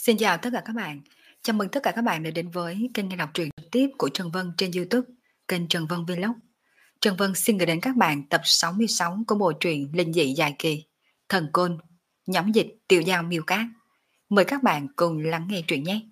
Xin chào tất cả các bạn. Chào mừng tất cả các bạn đã đến với kênh nghe đọc truyện trực tiếp của Trần Vân trên YouTube, kênh Trần Vân Vlog. Trần Vân xin gửi đến các bạn tập 66 của bộ truyện linh dị dài kỳ Thần Côn, nhóm dịch Tiểu Giao Miêu Cát. Mời các bạn cùng lắng nghe truyện nhé.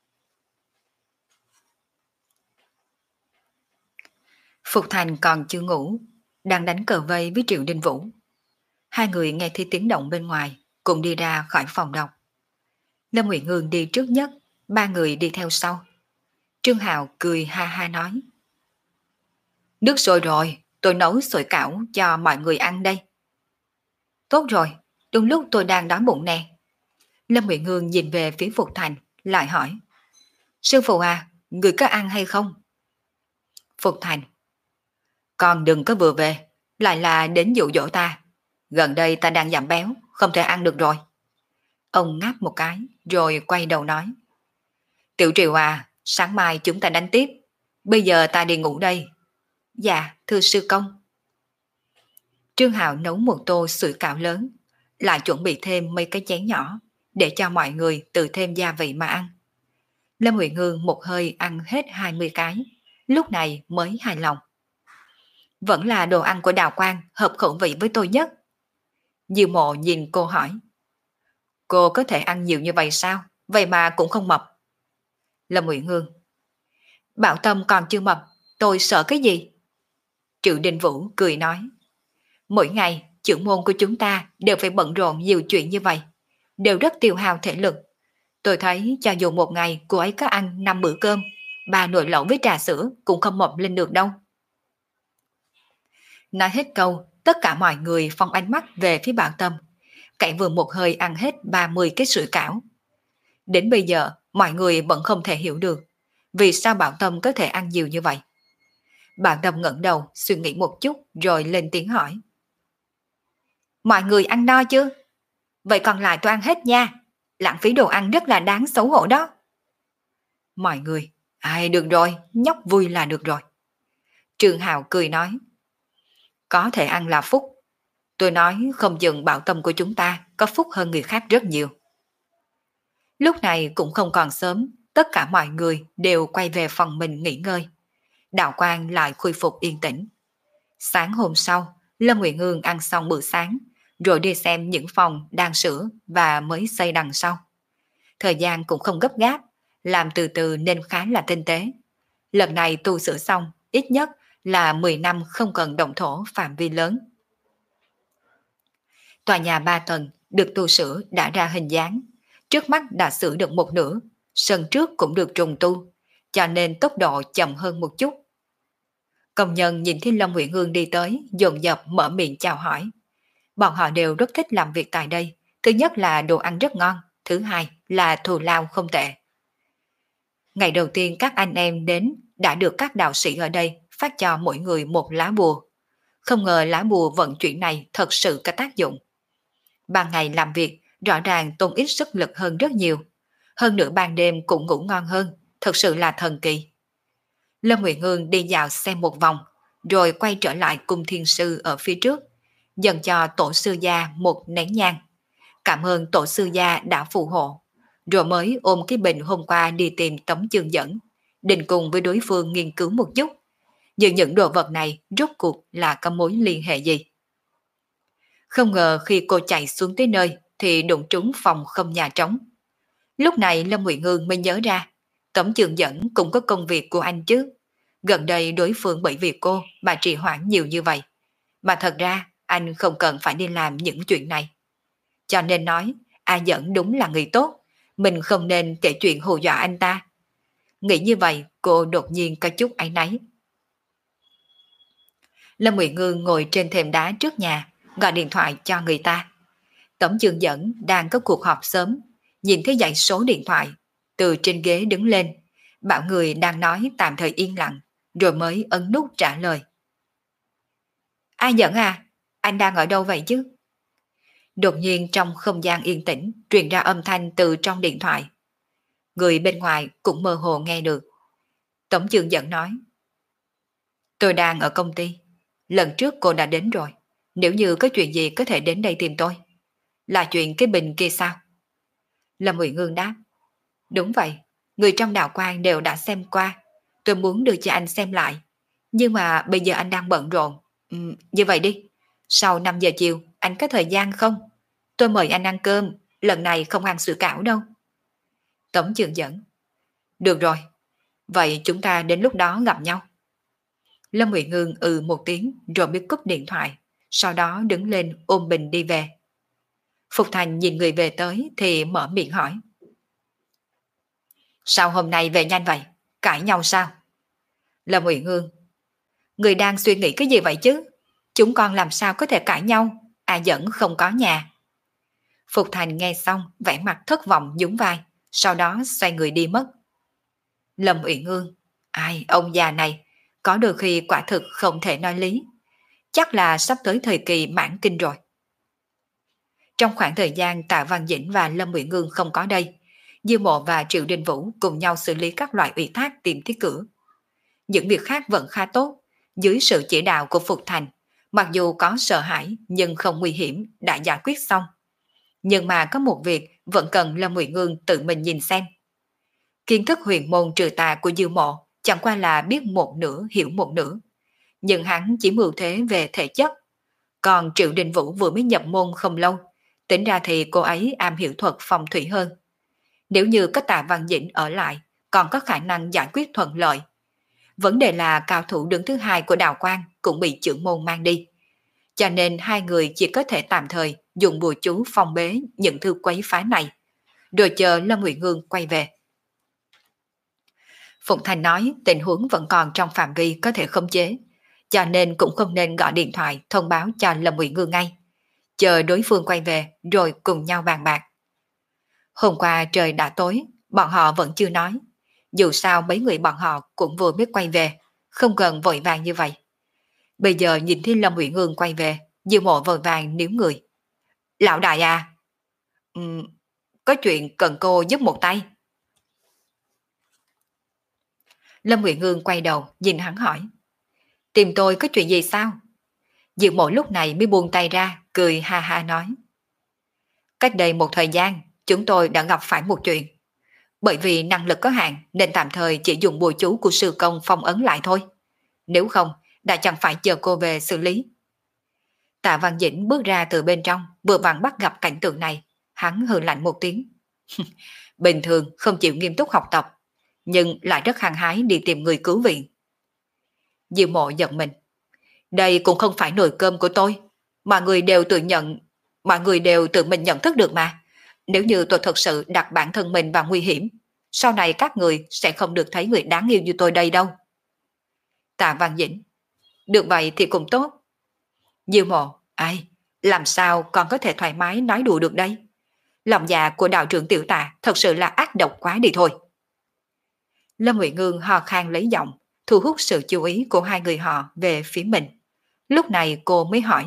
Phục Thành còn chưa ngủ, đang đánh cờ vây với Triệu Đình Vũ. Hai người nghe thấy tiếng động bên ngoài, cùng đi ra khỏi phòng đọc. Lâm Nguyệt Hương đi trước nhất, ba người đi theo sau. Trương Hào cười ha ha nói: nước sôi rồi, tôi nấu sủi cảo cho mọi người ăn đây. Tốt rồi, đúng lúc tôi đang đói bụng nè. Lâm Nguyệt Hương nhìn về phía Phục Thành, lại hỏi: sư phụ à, người có ăn hay không? Phục Thành: con đừng có vừa về, lại là đến dụ dỗ ta. Gần đây ta đang giảm béo, không thể ăn được rồi. Ông ngáp một cái, rồi quay đầu nói: Tiểu Triều à, sáng mai chúng ta đánh tiếp. Bây giờ ta đi ngủ đây. Dạ, thưa sư công. Trương Hạo nấu một tô sủi cảo lớn, lại chuẩn bị thêm mấy cái chén nhỏ, để cho mọi người tự thêm gia vị mà ăn. Lâm Huyền Hương một hơi ăn hết 20 cái, lúc này mới hài lòng. Vẫn là đồ ăn của Đào Quang hợp khẩu vị với tôi nhất. Diêu Mộ nhìn cô hỏi: cô có thể ăn nhiều như vậy sao? Vậy mà cũng không mập. Lâm Huyền Hương: Bảo Tâm còn chưa mập, tôi sợ cái gì? Triệu Đình Vũ cười nói: mỗi ngày trưởng môn của chúng ta đều phải bận rộn nhiều chuyện như vậy, đều rất tiêu hao thể lực. Tôi thấy cho dù một ngày cô ấy có ăn 5 bữa cơm, 3 nồi lẩu với trà sữa cũng không mập lên được đâu. Nói hết câu, tất cả mọi người phong ánh mắt về phía Bảo Tâm. Cậy vừa một hơi ăn hết 30 cái sủi cảo. Đến bây giờ, mọi người vẫn không thể hiểu được vì sao Bảo Tâm có thể ăn nhiều như vậy. Bảo Tâm ngẩng đầu suy nghĩ một chút rồi lên tiếng hỏi: mọi người ăn no chưa? Vậy còn lại tôi ăn hết nha. Lãng phí đồ ăn rất là đáng xấu hổ đó. Mọi người: ai được rồi, nhóc vui là được rồi. Trương Hào cười nói: có thể ăn là phúc. Tôi nói không chừng Bảo Tâm của chúng ta có phúc hơn người khác rất nhiều. Lúc này cũng không còn sớm, tất cả mọi người đều quay về phòng mình nghỉ ngơi. Đạo Quang lại khôi phục yên tĩnh. Sáng hôm sau, Lâm Nguyệt Hương ăn xong bữa sáng, rồi đi xem những phòng đang sửa và mới xây đằng sau. Thời gian cũng không gấp gáp, làm từ từ nên khá là tinh tế. Lần này tu sửa xong, ít nhất là 10 năm không cần động thổ phạm vi lớn. Tòa nhà 3 tầng được tu sửa đã ra hình dáng, trước mắt đã sửa được một nửa, sân trước cũng được trùng tu, cho nên tốc độ chậm hơn một chút. Công nhân nhìn thấy Lâm Nguyệt Hương đi tới, dồn dập mở miệng chào hỏi. Bọn họ đều rất thích làm việc tại đây. Thứ nhất là đồ ăn rất ngon, thứ hai là thù lao không tệ. Ngày đầu tiên các anh em đến đã được các đạo sĩ ở đây phát cho mỗi người một lá bùa. Không ngờ lá bùa vận chuyển này thật sự có tác dụng. Ban ngày làm việc rõ ràng tốn ít sức lực hơn rất nhiều. Hơn nữa ban đêm cũng ngủ ngon hơn, thật sự là thần kỳ. Lâm Nguyệt Hương đi dạo xem một vòng, rồi quay trở lại cung thiên sư ở phía trước, dần cho tổ sư gia một nén nhang. Cảm ơn tổ sư gia đã phù hộ, rồi mới ôm cái bình hôm qua đi tìm Tống Chương Dẫn, định cùng với đối phương nghiên cứu một chút. Nhưng những đồ vật này rốt cuộc là có mối liên hệ gì? Không ngờ khi cô chạy xuống tới nơi thì đụng trúng phòng không nhà trống. Lúc này Lâm Nguyệt Hương mới nhớ ra, Tống Chương Dẫn cũng có công việc của anh chứ. Gần đây đối phương bởi vì cô mà trì hoãn nhiều như vậy. Mà thật ra anh không cần phải đi làm những chuyện này. Cho nên nói, A Dẫn đúng là người tốt, mình không nên kể chuyện hù dọa anh ta. Nghĩ như vậy, cô đột nhiên có chút áy náy. Lâm Nguyệt Ngương ngồi trên thềm đá trước nhà, gọi điện thoại cho người ta. Tống Chương Dẫn đang có cuộc họp sớm, nhìn thấy dãy số điện thoại, từ trên ghế đứng lên, bảo người đang nói tạm thời yên lặng, rồi mới ấn nút trả lời. A Dẫn à, anh đang ở đâu vậy chứ? Đột nhiên trong không gian yên tĩnh truyền ra âm thanh từ trong điện thoại. Người bên ngoài cũng mơ hồ nghe được. Tống Chương Dẫn nói: tôi đang ở công ty. Lần trước cô đã đến rồi. Nếu như có chuyện gì có thể đến đây tìm tôi. Là chuyện cái bình kia sao? Lâm Uyển Hương đáp: Đúng vậy, người trong đạo quan đều đã xem qua. Tôi muốn đưa cho anh xem lại. Nhưng mà bây giờ anh đang bận rộn. Như vậy đi. Sau 5 giờ chiều, anh có thời gian không? Tôi mời anh ăn cơm. Lần này không ăn sủi cảo đâu. Tống Trường dẫn. Được rồi. Vậy chúng ta đến lúc đó gặp nhau. Lâm Nguyệt Ngương một tiếng rồi biết cúp điện thoại. Sau đó đứng lên ôm bình đi về. Phục Thành nhìn người về tới thì mở miệng hỏi. Sao hôm nay về nhanh vậy? Cãi nhau sao? Lâm Uyển Hương. Người đang suy nghĩ cái gì vậy chứ? Chúng con làm sao có thể cãi nhau? À vẫn không có nhà. Phục Thành nghe xong vẻ mặt thất vọng nhún vai. Sau đó xoay người đi mất. Lâm Uyển Hương. Ai, ông già này. Có đôi khi quả thực không thể nói lý. Chắc là sắp tới thời kỳ mãn kinh rồi. Trong khoảng thời gian Tạ Văn Dĩnh và Lâm Uyển Ngương không có đây, Diêu Mộ và Triệu Đình Vũ cùng nhau xử lý các loại ủy thác tìm thiết cử. Những việc khác vẫn khá tốt, dưới sự chỉ đạo của Phục Thành, mặc dù có sợ hãi nhưng không nguy hiểm đã giải quyết xong. Nhưng mà có một việc vẫn cần Lâm Uyển Ngương tự mình nhìn xem. Kiến thức huyền môn trừ tà của Diêu Mộ chẳng qua là biết một nửa hiểu một nửa, nhưng hắn chỉ mưu thế về thể chất. Còn Triệu Đình Vũ vừa mới nhập môn không lâu, tính ra thì cô ấy am hiểu thuật phong thủy hơn. Nếu như có Tạ Văn Dĩnh ở lại, còn có khả năng giải quyết thuận lợi. Vấn đề là cao thủ đứng thứ hai của đạo quan cũng bị trưởng môn mang đi. Cho nên hai người chỉ có thể tạm thời dùng bùa chú phong bế những thứ quấy phá này, rồi chờ Lâm Nguyệt Hương quay về. Phụng Thành nói tình huống vẫn còn trong phạm vi có thể khống chế, cho nên cũng không nên gọi điện thoại thông báo cho Lâm Nguyệt Hương ngay. Chờ đối phương quay về rồi cùng nhau bàn bạc. Hôm qua trời đã tối, bọn họ vẫn chưa nói. Dù sao mấy người bọn họ cũng vừa mới quay về, không cần vội vàng như vậy. Bây giờ nhìn thấy Lâm Uyển Hương quay về, Diêu Mộ vội vàng níu người. Lão đại à, có chuyện cần cô giúp một tay. Lâm Uyển Hương quay đầu nhìn hắn hỏi. Tìm tôi có chuyện gì sao? Diêu Mộ lúc này mới buông tay ra, cười ha ha nói. Cách đây một thời gian, chúng tôi đã gặp phải một chuyện. Bởi vì năng lực có hạn nên tạm thời chỉ dùng bùa chú của sư công phong ấn lại thôi. Nếu không, đã chẳng phải chờ cô về xử lý. Tạ Văn Dĩnh bước ra từ bên trong, vừa vặn bắt gặp cảnh tượng này. Hắn hừ lạnh một tiếng. Bình thường không chịu nghiêm túc học tập, nhưng lại rất hăng hái đi tìm người cứu viện. Diêu Mộ giận mình. Đây cũng không phải nồi cơm của tôi, mọi người đều tự mình nhận thức được mà. Nếu như tôi thật sự đặt bản thân mình vào nguy hiểm, sau này các người sẽ không được thấy người đáng yêu như tôi đây đâu. Tạ Văn Dĩnh. Được vậy thì cũng tốt. Diêu Mộ. Ai, làm sao còn có thể thoải mái nói đùa được đây? Lòng dạ của đạo trưởng Tiểu Tạ thật sự là ác độc quá đi thôi. Lâm Uyển Ngương hò khan lấy giọng, thu hút sự chú ý của hai người họ về phía mình. Lúc này cô mới hỏi.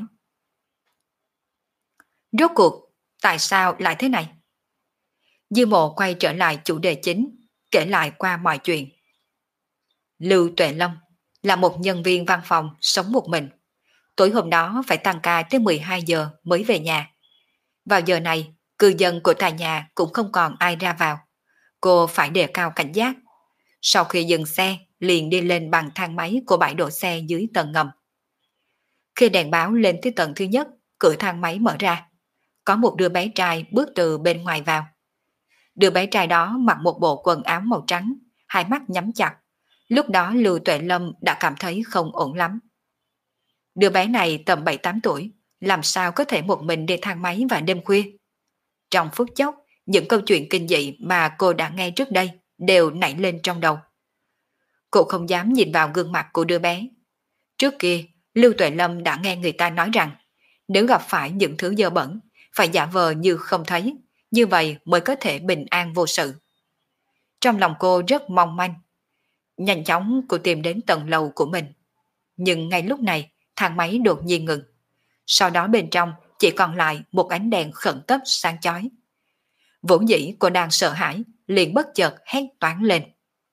Rốt cuộc, tại sao lại thế này? Diêu Mộ quay trở lại chủ đề chính, kể lại qua mọi chuyện. Lưu Tuệ Lâm là một nhân viên văn phòng sống một mình. Tối hôm đó phải tăng ca tới 12 giờ mới về nhà. Vào giờ này, cư dân của tòa nhà cũng không còn ai ra vào. Cô phải đề cao cảnh giác. Sau khi dừng xe, liền đi lên bằng thang máy của bãi đổ xe dưới tầng ngầm. Khi đèn báo lên tới tầng thứ nhất, cửa thang máy mở ra. Có một đứa bé trai bước từ bên ngoài vào. Đứa bé trai đó mặc một bộ quần áo màu trắng, hai mắt nhắm chặt. Lúc đó Lưu Tuệ Lâm đã cảm thấy không ổn lắm. Đứa bé này tầm 7-8 tuổi, làm sao có thể một mình đi thang máy vào đêm khuya? Trong phút chốc, những câu chuyện kinh dị mà cô đã nghe trước đây đều nảy lên trong đầu. Cô không dám nhìn vào gương mặt của đứa bé. Trước kia, Lưu Tuệ Lâm đã nghe người ta nói rằng nếu gặp phải những thứ dơ bẩn, phải giả vờ như không thấy, như vậy mới có thể bình an vô sự. Trong lòng cô rất mong manh. Nhanh chóng cô tìm đến tầng lầu của mình. Nhưng ngay lúc này, thang máy đột nhiên ngừng. Sau đó bên trong chỉ còn lại một ánh đèn khẩn cấp sáng chói. Vốn dĩ cô đang sợ hãi, liền bất chợt hét toáng lên.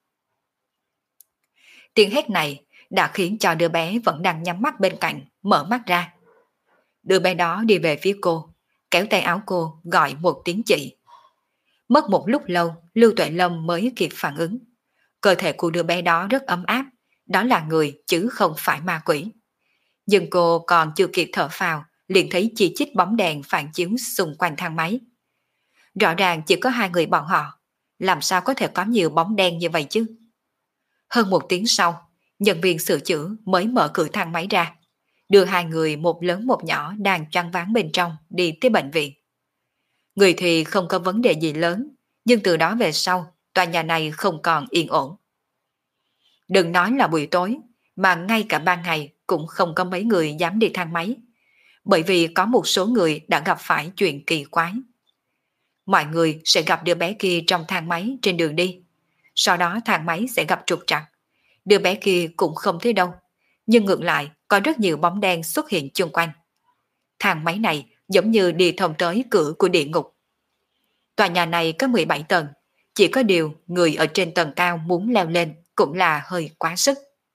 Tiếng hét này đã khiến cho đứa bé vẫn đang nhắm mắt bên cạnh, mở mắt ra. Đứa bé đó đi về phía cô, kéo tay áo cô gọi một tiếng chị. Mất một lúc lâu, Lưu Tuệ Lâm mới kịp phản ứng. Cơ thể của đứa bé đó rất ấm áp, đó là người chứ không phải ma quỷ. Nhưng cô còn chưa kịp thở phào, liền thấy chi chít bóng đèn phản chiếu xung quanh thang máy. Rõ ràng chỉ có hai người bọn họ, làm sao có thể có nhiều bóng đen như vậy chứ? Hơn một tiếng sau, nhân viên sửa chữa mới mở cửa thang máy ra, đưa hai người một lớn một nhỏ đang choáng váng bên trong đi tới bệnh viện. Người thì không có vấn đề gì lớn, nhưng từ đó về sau, tòa nhà này không còn yên ổn. Đừng nói là buổi tối, mà ngay cả ban ngày cũng không có mấy người dám đi thang máy, bởi vì có một số người đã gặp phải chuyện kỳ quái. Mọi người sẽ gặp đứa bé kia trong thang máy trên đường đi, sau đó thang máy sẽ gặp trục trặc. Đứa bé kia cũng không thấy đâu, nhưng ngược lại có rất nhiều bóng đen xuất hiện chung quanh. Thang máy này giống như đi thông tới cửa của địa ngục. Tòa nhà này có 17 tầng, chỉ có điều người ở trên tầng cao muốn leo lên cũng là hơi quá sức.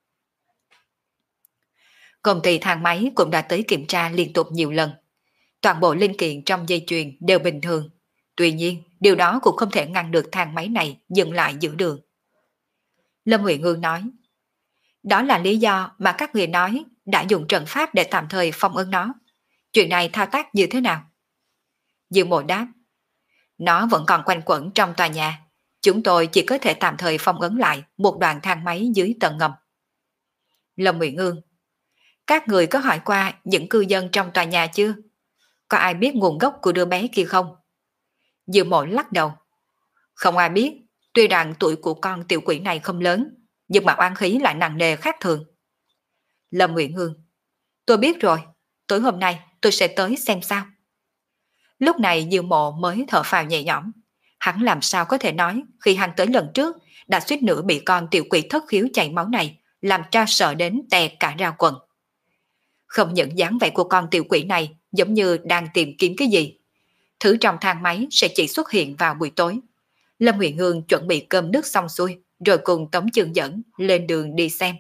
Công ty thang máy cũng đã tới kiểm tra liên tục nhiều lần. Toàn bộ linh kiện trong dây chuyền đều bình thường. Tuy nhiên, điều đó cũng không thể ngăn được thang máy này dừng lại giữa đường. Lâm Huệ Ngư nói, đó là lý do mà các người nói đã dùng trận pháp để tạm thời phong ấn nó. Chuyện này thao tác như thế nào? Dương Mộ đáp, nó vẫn còn quanh quẩn trong tòa nhà. Chúng tôi chỉ có thể tạm thời phong ấn lại một đoạn thang máy dưới tầng ngầm. Lâm Nguyễn Ương, các người có hỏi qua những cư dân trong tòa nhà chưa? Có ai biết nguồn gốc của đứa bé kia không? Dương Mộ lắc đầu. Không ai biết, tuy rằng tuổi của con tiểu quỷ này không lớn, nhưng mà oán khí lại nặng nề khác thường. Lâm Nguyễn Hương, tôi biết rồi, tối hôm nay tôi sẽ tới xem sao. Lúc này Dương Mộ mới thở phào nhẹ nhõm. Hắn làm sao có thể nói khi hắn tới lần trước đã suýt nữa bị con tiểu quỷ thất khiếu chảy máu này làm cho sợ đến tè cả ra quần. Không những dáng vẻ của con tiểu quỷ này giống như đang tìm kiếm cái gì. Thứ trong thang máy sẽ chỉ xuất hiện vào buổi tối. Lâm Huyền Hương chuẩn bị cơm nước xong xuôi rồi cùng Tống Chương dẫn lên đường đi xem.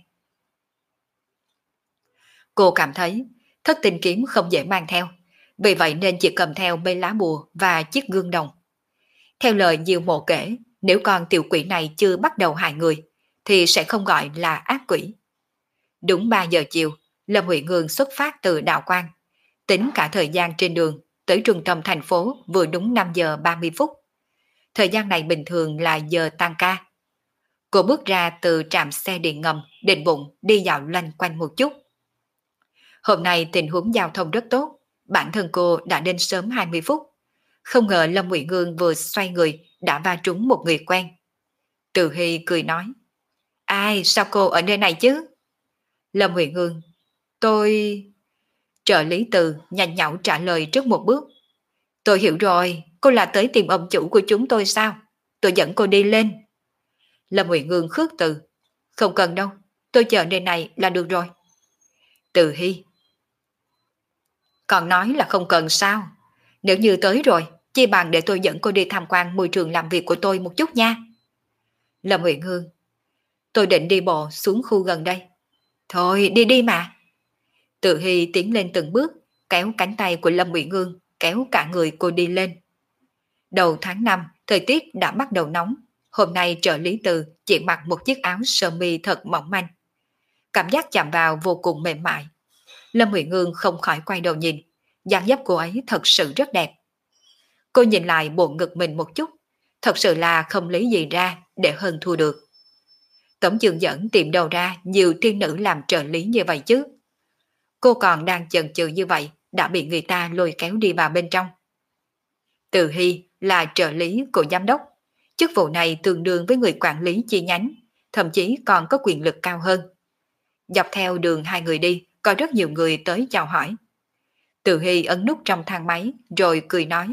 Cô cảm thấy thất tinh kiếm không dễ mang theo, vì vậy nên chỉ cầm theo mấy lá bùa và chiếc gương đồng. Theo lời Diêu Mộ kể, nếu con tiểu quỷ này chưa bắt đầu hại người, thì sẽ không gọi là ác quỷ. Đúng 3 giờ chiều, Lâm Huệ Hương xuất phát từ Đạo Quang. Tính cả thời gian trên đường, tới trung tâm thành phố vừa đúng 5 giờ 30 phút. Thời gian này bình thường là giờ tăng ca. Cô bước ra từ trạm xe điện ngầm, định bụng đi dạo loanh quanh một chút. Hôm nay tình huống giao thông rất tốt, bản thân cô đã đến sớm 20 phút. Không ngờ Lâm Nguyễn Hương vừa xoay người đã va trúng một người quen. Từ Hy cười nói, ai, sao cô ở nơi này chứ? Lâm Nguyễn Hương, tôi... Trợ lý Từ nhanh nhảu trả lời trước một bước. Tôi hiểu rồi, cô là tới tìm ông chủ của chúng tôi sao? Tôi dẫn cô đi lên. Lâm Nguyễn Hương khước từ. Không cần đâu, tôi chờ nơi này là được rồi. Từ Hy, còn nói là không cần sao? Nếu như tới rồi, chi bằng để tôi dẫn cô đi tham quan môi trường làm việc của tôi một chút nha. Lâm Nguyễn Hương, tôi định đi bộ xuống khu gần đây. Thôi đi đi mà. Từ Hy tiến lên từng bước, kéo cánh tay của Lâm Nguyễn Hương, kéo cả người cô đi lên. Đầu tháng 5, thời tiết đã bắt đầu nóng. Hôm nay trợ lý Từ chỉ mặc một chiếc áo sơ mi thật mỏng manh. Cảm giác chạm vào vô cùng mềm mại. Lâm Nguyễn Hương không khỏi quay đầu nhìn, dáng dấp cô ấy thật sự rất đẹp. Cô nhìn lại bộ ngực mình một chút, thật sự là không lấy gì ra để hơn thua được. Tống Chương Dẫn tìm đầu ra nhiều thiên nữ làm trợ lý như vậy chứ. Cô còn đang chần chừ như vậy đã bị người ta lôi kéo đi vào bên trong. Từ Hy là trợ lý của giám đốc, chức vụ này tương đương với người quản lý chi nhánh, thậm chí còn có quyền lực cao hơn. Dọc theo đường hai người đi, có rất nhiều người tới chào hỏi. Từ Hy ấn nút trong thang máy rồi cười nói,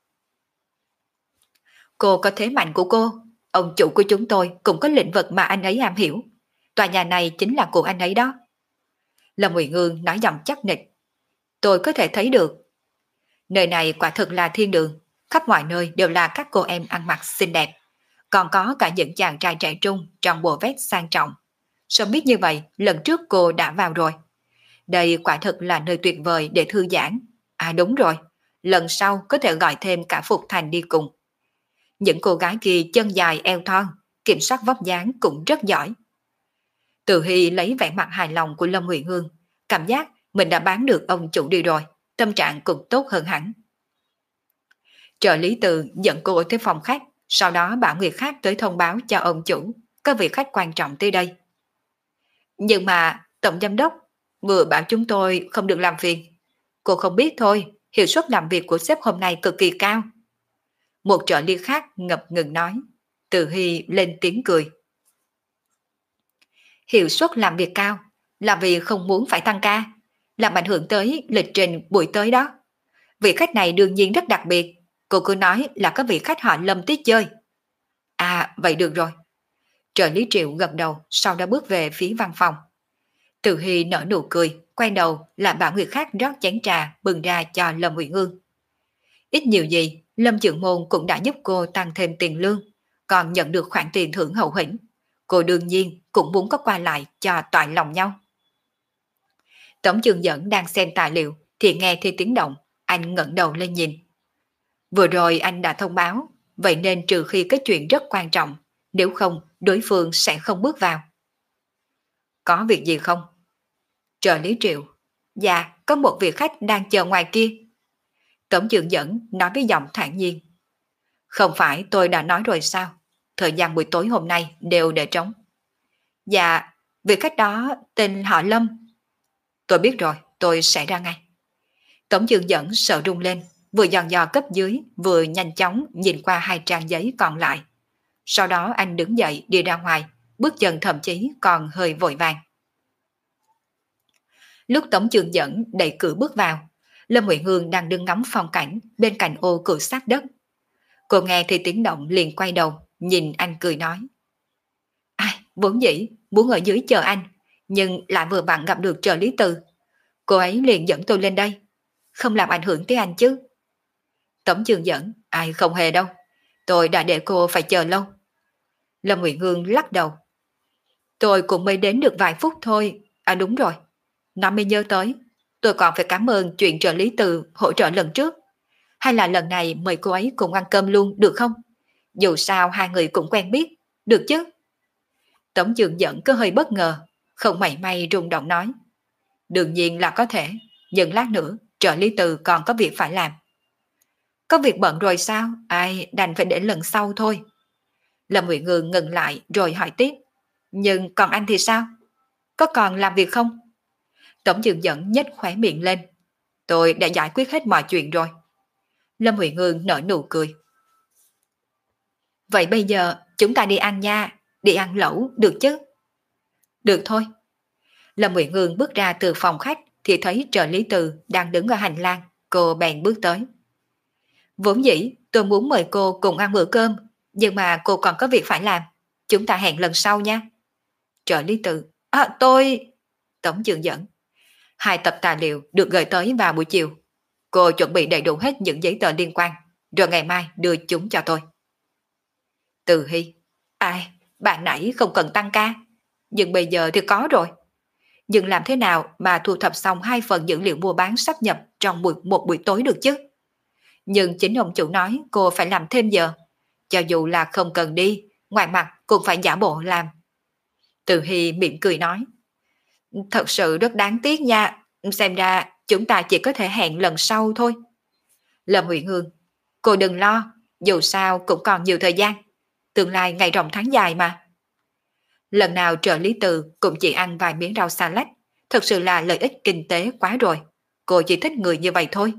cô có thế mạnh của cô, ông chủ của chúng tôi cũng có lĩnh vực mà anh ấy am hiểu. Tòa nhà này chính là của anh ấy đó. Lâm Nguyễn Hương nói giọng chắc nịch, tôi có thể thấy được. Nơi này quả thực là thiên đường, khắp mọi nơi đều là các cô em ăn mặc xinh đẹp, còn có cả những chàng trai trẻ trung trong bộ vest sang trọng. Sớm biết như vậy, lần trước cô đã vào rồi. Đây quả thực là nơi tuyệt vời để thư giãn. À đúng rồi, lần sau có thể gọi thêm cả Phục Thành đi cùng. Những cô gái kia chân dài eo thon, kiểm soát vóc dáng cũng rất giỏi. Từ Hy lấy vẻ mặt hài lòng của Lâm Huyền Hương, cảm giác mình đã bán được ông chủ đi rồi, tâm trạng cũng tốt hơn hẳn. Trợ lý Từ dẫn cô tới phòng khách, sau đó bảo người khác tới thông báo cho ông chủ, có vị khách quan trọng tới đây. Nhưng mà tổng giám đốc vừa bảo chúng tôi không được làm phiền. Cô không biết thôi, hiệu suất làm việc của sếp hôm nay cực kỳ cao. Một trợ lý khác ngập ngừng nói. Từ Hy lên tiếng cười. Hiệu suất làm việc cao là vì không muốn phải tăng ca, làm ảnh hưởng tới lịch trình buổi tới đó. Vị khách này đương nhiên rất đặc biệt, cô cứ nói là có vị khách họ Lâm tới chơi. À, vậy được rồi. Trợ lý Triệu gật đầu, sau đó bước về phía văn phòng. Từ Hy nở nụ cười, quay đầu là bảo người khác rót chén trà bưng ra cho Lâm Uyển Ương. Ít nhiều gì, Lâm Chưởng Môn cũng đã giúp cô tăng thêm tiền lương, còn nhận được khoản tiền thưởng hậu hĩnh. Cô đương nhiên cũng muốn có qua lại cho toại lòng nhau. Tổng Trường Dẫn đang xem tài liệu thì nghe thấy tiếng động, anh ngẩng đầu lên nhìn. Vừa rồi anh đã thông báo, vậy nên trừ khi có chuyện rất quan trọng, nếu không đối phương sẽ không bước vào. Có việc gì không? Trợ lý Triệu. Dạ, có một vị khách đang chờ ngoài kia. Tổng Trường Dẫn nói với giọng thản nhiên. Không phải tôi đã nói rồi sao? Thời gian buổi tối hôm nay đều để trống. Dạ, vị khách đó tên họ Lâm. Tôi biết rồi, tôi sẽ ra ngay. Tổng Trường Dẫn sợ rung lên, vừa dò dò cấp dưới, vừa nhanh chóng nhìn qua 2 trang giấy còn lại. Sau đó anh đứng dậy đi ra ngoài, bước chân thậm chí còn hơi vội vàng. Lúc Tổng Trường Dẫn đẩy cửa bước vào, Lâm Huệ Hương đang đứng ngắm phong cảnh bên cạnh ô cửa sát đất. Cô nghe thì tiếng động liền quay đầu, nhìn anh cười nói. Ai, vốn dĩ muốn ở dưới chờ anh, nhưng lại vừa vặn gặp được trợ lý Từ. Cô ấy liền dẫn tôi lên đây, không làm ảnh hưởng tới anh chứ. Tổng Trường Dẫn, ai không hề đâu, tôi đã để cô phải chờ lâu. Lâm Nguyện Hương lắc đầu. Tôi cũng mới đến được vài phút thôi, à đúng rồi, nó mới nhớ tới, tôi còn phải cảm ơn chuyện trợ lý Từ hỗ trợ lần trước. Hay là lần này mời cô ấy cùng ăn cơm luôn được không? Dù sao hai người cũng quen biết, được chứ? Tổng Trường Dẫn có hơi bất ngờ, không mảy may rung động nói. Đương nhiên là có thể, nhưng lát nữa trợ lý Từ còn có việc phải làm. Có việc bận rồi sao? Ai, đành phải để lần sau thôi. Lâm Nguyện Ngừng ngừng lại rồi hỏi tiếp. Nhưng còn anh thì sao? Có còn làm việc không? Tổng Trường Dẫn nhếch khóe miệng lên. Tôi đã giải quyết hết mọi chuyện rồi. Lâm Huệ Ngương nở nụ cười. Vậy bây giờ chúng ta đi ăn nha, đi ăn lẩu được chứ? Được thôi. Lâm Huệ Ngương bước ra từ phòng khách thì thấy trợ lý Từ đang đứng ở hành lang, cô bèn bước tới. Vốn dĩ tôi muốn mời cô cùng ăn bữa cơm, nhưng mà cô còn có việc phải làm, chúng ta hẹn lần sau nha. Trợ lý Từ, tôi... Tổng Trường Dẫn. 2 tập tài liệu được gửi tới vào buổi chiều. Cô chuẩn bị đầy đủ hết những giấy tờ liên quan, rồi ngày mai đưa chúng cho tôi. Từ Hy, ai, bạn nãy không cần tăng ca, nhưng bây giờ thì có rồi. Nhưng làm thế nào mà thu thập xong 2 phần dữ liệu mua bán sắp nhập trong một buổi tối được chứ? Nhưng chính ông chủ nói cô phải làm thêm giờ, cho dù là không cần đi, ngoài mặt cũng phải giả bộ làm. Từ Hy mỉm cười nói, thật sự rất đáng tiếc nha, xem ra chúng ta chỉ có thể hẹn lần sau thôi. Lâm Huệ Hương, cô đừng lo, dù sao cũng còn nhiều thời gian, tương lai ngày rộng tháng dài mà. Lần nào trợ lý Từ cũng chỉ ăn vài miếng rau salad, thật sự là lợi ích kinh tế quá rồi, cô chỉ thích người như vậy thôi.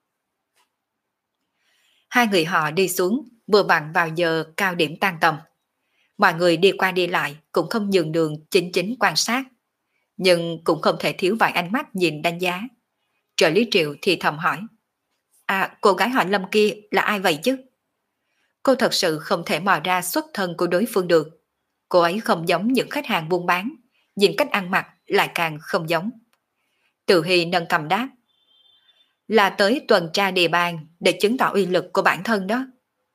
Hai người họ đi xuống, vừa vặn vào giờ cao điểm tan tầm. Mọi người đi qua đi lại cũng không nhường đường chính chính quan sát, nhưng cũng không thể thiếu vài ánh mắt nhìn đánh giá. Trợ lý Triệu thì thầm hỏi, cô gái họ Lâm kia là ai vậy chứ? Cô thật sự không thể mò ra xuất thân của đối phương được. Cô ấy không giống những khách hàng buôn bán, nhìn cách ăn mặc lại càng không giống. Từ Hy nâng cầm đáp, là tới tuần tra địa bàn để chứng tỏ uy lực của bản thân đó.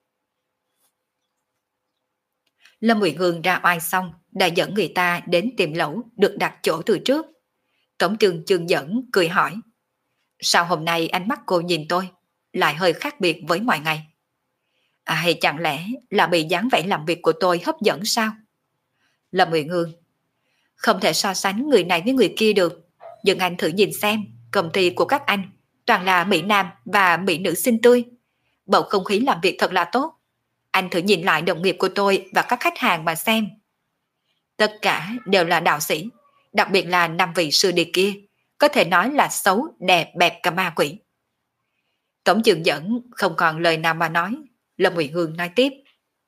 Lâm Uyển Hương ra oai xong đã dẫn người ta đến tiệm lẩu được đặt chỗ từ trước. Tổng Trường Trường Dẫn cười hỏi, sao hôm nay ánh mắt cô nhìn tôi lại hơi khác biệt với mọi ngày? Hay chẳng lẽ là bị dáng vẻ làm việc của tôi hấp dẫn sao? Lâm Uyển Ương, không thể so sánh người này với người kia được. Nhưng anh thử nhìn xem, công ty của các anh toàn là mỹ nam và mỹ nữ xinh tươi. Bầu không khí làm việc thật là tốt. Anh thử nhìn lại đồng nghiệp của tôi và các khách hàng mà xem. Tất cả đều là đạo sĩ, đặc biệt là năm vị sư đệ kia, có thể nói là xấu, đẹp, bẹp cả ma quỷ. Tổng trường dẫn không còn lời nào mà nói. Lâm Uyển Hương nói tiếp.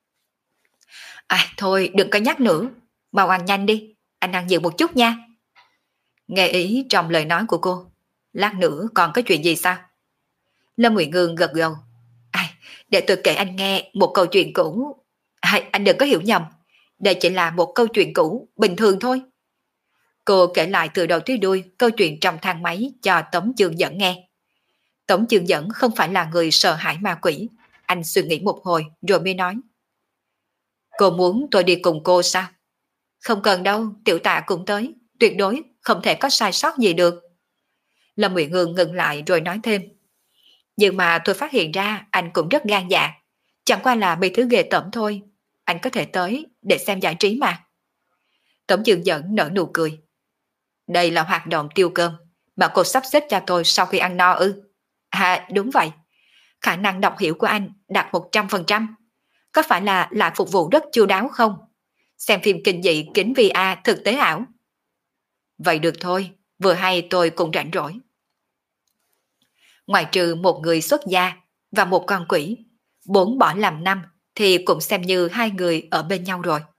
Thôi đừng có nhắc nữa, mau ăn nhanh đi, anh ăn nhiều một chút nha. Nghe ý trong lời nói của cô, lát nữa còn có chuyện gì sao? Lâm Uyển Hương gật gđầu. Để tôi kể anh nghe một câu chuyện cũ. Anh đừng có hiểu nhầm, đây chỉ là một câu chuyện cũ, bình thường thôi. Cô kể lại từ đầu tới đuôi câu chuyện trong thang máy cho Tống Trường Dẫn nghe. Tống Trường Dẫn không phải là người sợ hãi ma quỷ. Anh suy nghĩ một hồi rồi mới nói. Cô muốn tôi đi cùng cô sao? Không cần đâu, tiểu tạ cũng tới, tuyệt đối không thể có sai sót gì được. Lâm Uyển Hương ngừng lại rồi nói thêm. Nhưng mà tôi phát hiện ra anh cũng rất gan dạ, chẳng qua là bị thứ ghê tởm thôi. Anh có thể tới để xem giải trí mà. Tống Trường Dẫn nở nụ cười. Đây là hoạt động tiêu cơm mà cô sắp xếp cho tôi sau khi ăn no ư? Đúng vậy. Khả năng đọc hiểu của anh đạt 100%. Có phải là lại phục vụ rất chu đáo không? Xem phim kinh dị kính VR thực tế ảo. Vậy được thôi, vừa hay tôi cũng rảnh rỗi. Ngoài trừ một người xuất gia và một con quỷ, 4 bỏ làm 5 thì cũng xem như hai người ở bên nhau rồi.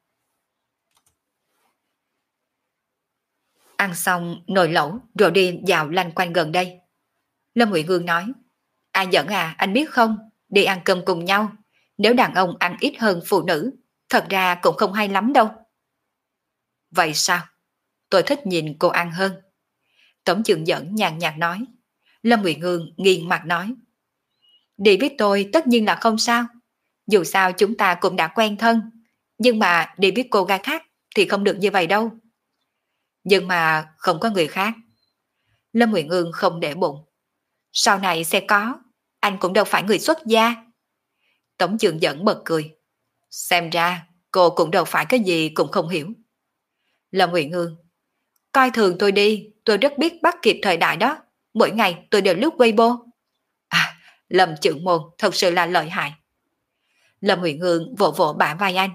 Ăn xong nồi lẩu rồi đi dạo lanh quanh gần đây. Lâm Uyển Hương nói. Anh Dẫn anh biết không, đi ăn cơm cùng nhau, nếu đàn ông ăn ít hơn phụ nữ, thật ra cũng không hay lắm đâu. Vậy sao? Tôi thích nhìn cô ăn hơn. Tống Trường Dẫn nhàn nhạt nói. Lâm Uyển Hương nghiêng mặt nói. Đi với tôi tất nhiên là không sao, dù sao chúng ta cũng đã quen thân, nhưng mà đi với cô gái khác thì không được như vậy đâu. Nhưng mà không có người khác. Lâm Uyển Hương không để bụng. Sau này sẽ có, anh cũng đâu phải người xuất gia. Tống Trường Dẫn bật cười. Xem ra cô cũng đâu phải cái gì cũng không hiểu. Lâm Uyển Hương, coi thường tôi đi, tôi rất biết bắt kịp thời đại đó. Mỗi ngày tôi đều lướt Weibo. Lâm Trưởng Môn thật sự là lợi hại. Lâm Uyển Hương vỗ vỗ bả vai anh.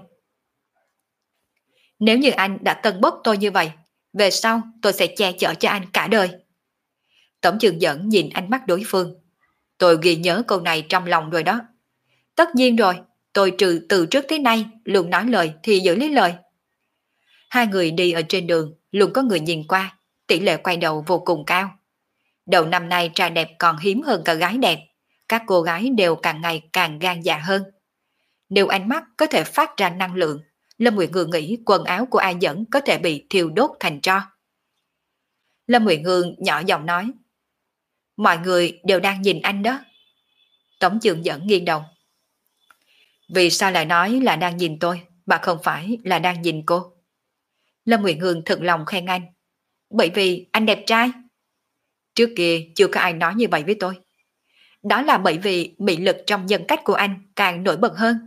Nếu như anh đã tân bốc tôi như vậy, về sau tôi sẽ che chở cho anh cả đời. Tống Trường Dẫn nhìn ánh mắt đối phương. Tôi ghi nhớ câu này trong lòng rồi đó. Tất nhiên rồi, tôi từ trước tới nay luôn nói lời thì giữ lấy lời. Hai người đi ở trên đường, luôn có người nhìn qua, tỷ lệ quay đầu vô cùng cao. Đầu năm nay trai đẹp còn hiếm hơn cả gái đẹp, các cô gái đều càng ngày càng gan dạ hơn. Nếu ánh mắt có thể phát ra năng lượng, Lâm Uyển Hương nghĩ quần áo của ai Dẫn có thể bị thiêu đốt thành tro. Lâm Uyển Hương nhỏ giọng nói. Mọi người đều đang nhìn anh đó. Tống Trường Dẫn nghiêng đầu. Vì sao lại nói là đang nhìn tôi, mà không phải là đang nhìn cô? Lâm Uyển Hương thực lòng khen anh. Bởi vì anh đẹp trai. Trước kia chưa có ai nói như vậy với tôi. Đó là bởi vì mị lực trong nhân cách của anh càng nổi bật hơn.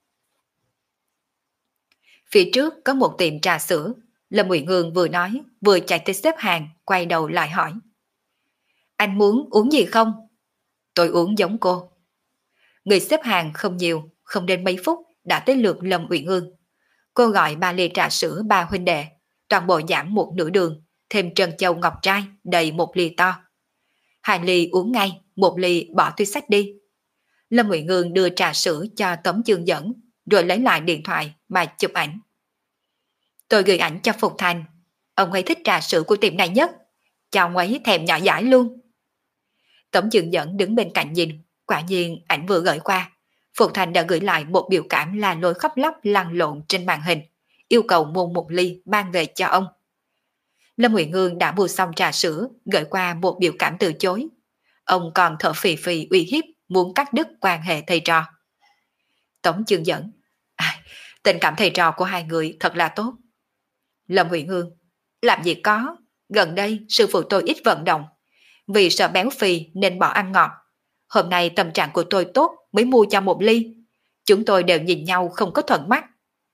Phía trước có một tiệm trà sữa. Lâm Uyển Hương vừa nói vừa chạy tới xếp hàng, quay đầu lại hỏi. Anh muốn uống gì không? Tôi uống giống cô. Người xếp hàng không nhiều, không đến mấy phút đã tới lượt Lâm Uyển Hương. Cô gọi 3 ly trà sữa 3 huynh đệ, toàn bộ giảm một nửa đường, thêm trân châu ngọc trai đầy 1 ly to. 2 ly uống ngay, 1 ly bỏ túi xách đi. Lâm Uyển Hương đưa trà sữa cho Tống Chương Dẫn, rồi lấy lại điện thoại mà chụp ảnh. Tôi gửi ảnh cho Phục Thành. Ông ấy thích trà sữa của tiệm này nhất. Cho ông ấy thèm nhỏ dãi luôn. Tống Chương Dẫn đứng bên cạnh nhìn. Quả nhiên ảnh vừa gửi qua, Phục Thành đã gửi lại một biểu cảm là lối khóc lóc lăn lộn trên màn hình, yêu cầu mua 1 ly mang về cho ông. Lâm Uyển Hương đã mua xong trà sữa, gửi qua một biểu cảm từ chối. Ông còn thở phì phì uy hiếp muốn cắt đứt quan hệ thầy trò. Tống Chương Dẫn, tình cảm thầy trò của hai người thật là tốt. Lâm Uyển Hương, làm gì có, gần đây sư phụ tôi ít vận động, vì sợ béo phì nên bỏ ăn ngọt. Hôm nay tâm trạng của tôi tốt mới mua cho 1 ly. Chúng tôi đều nhìn nhau không có thuận mắt.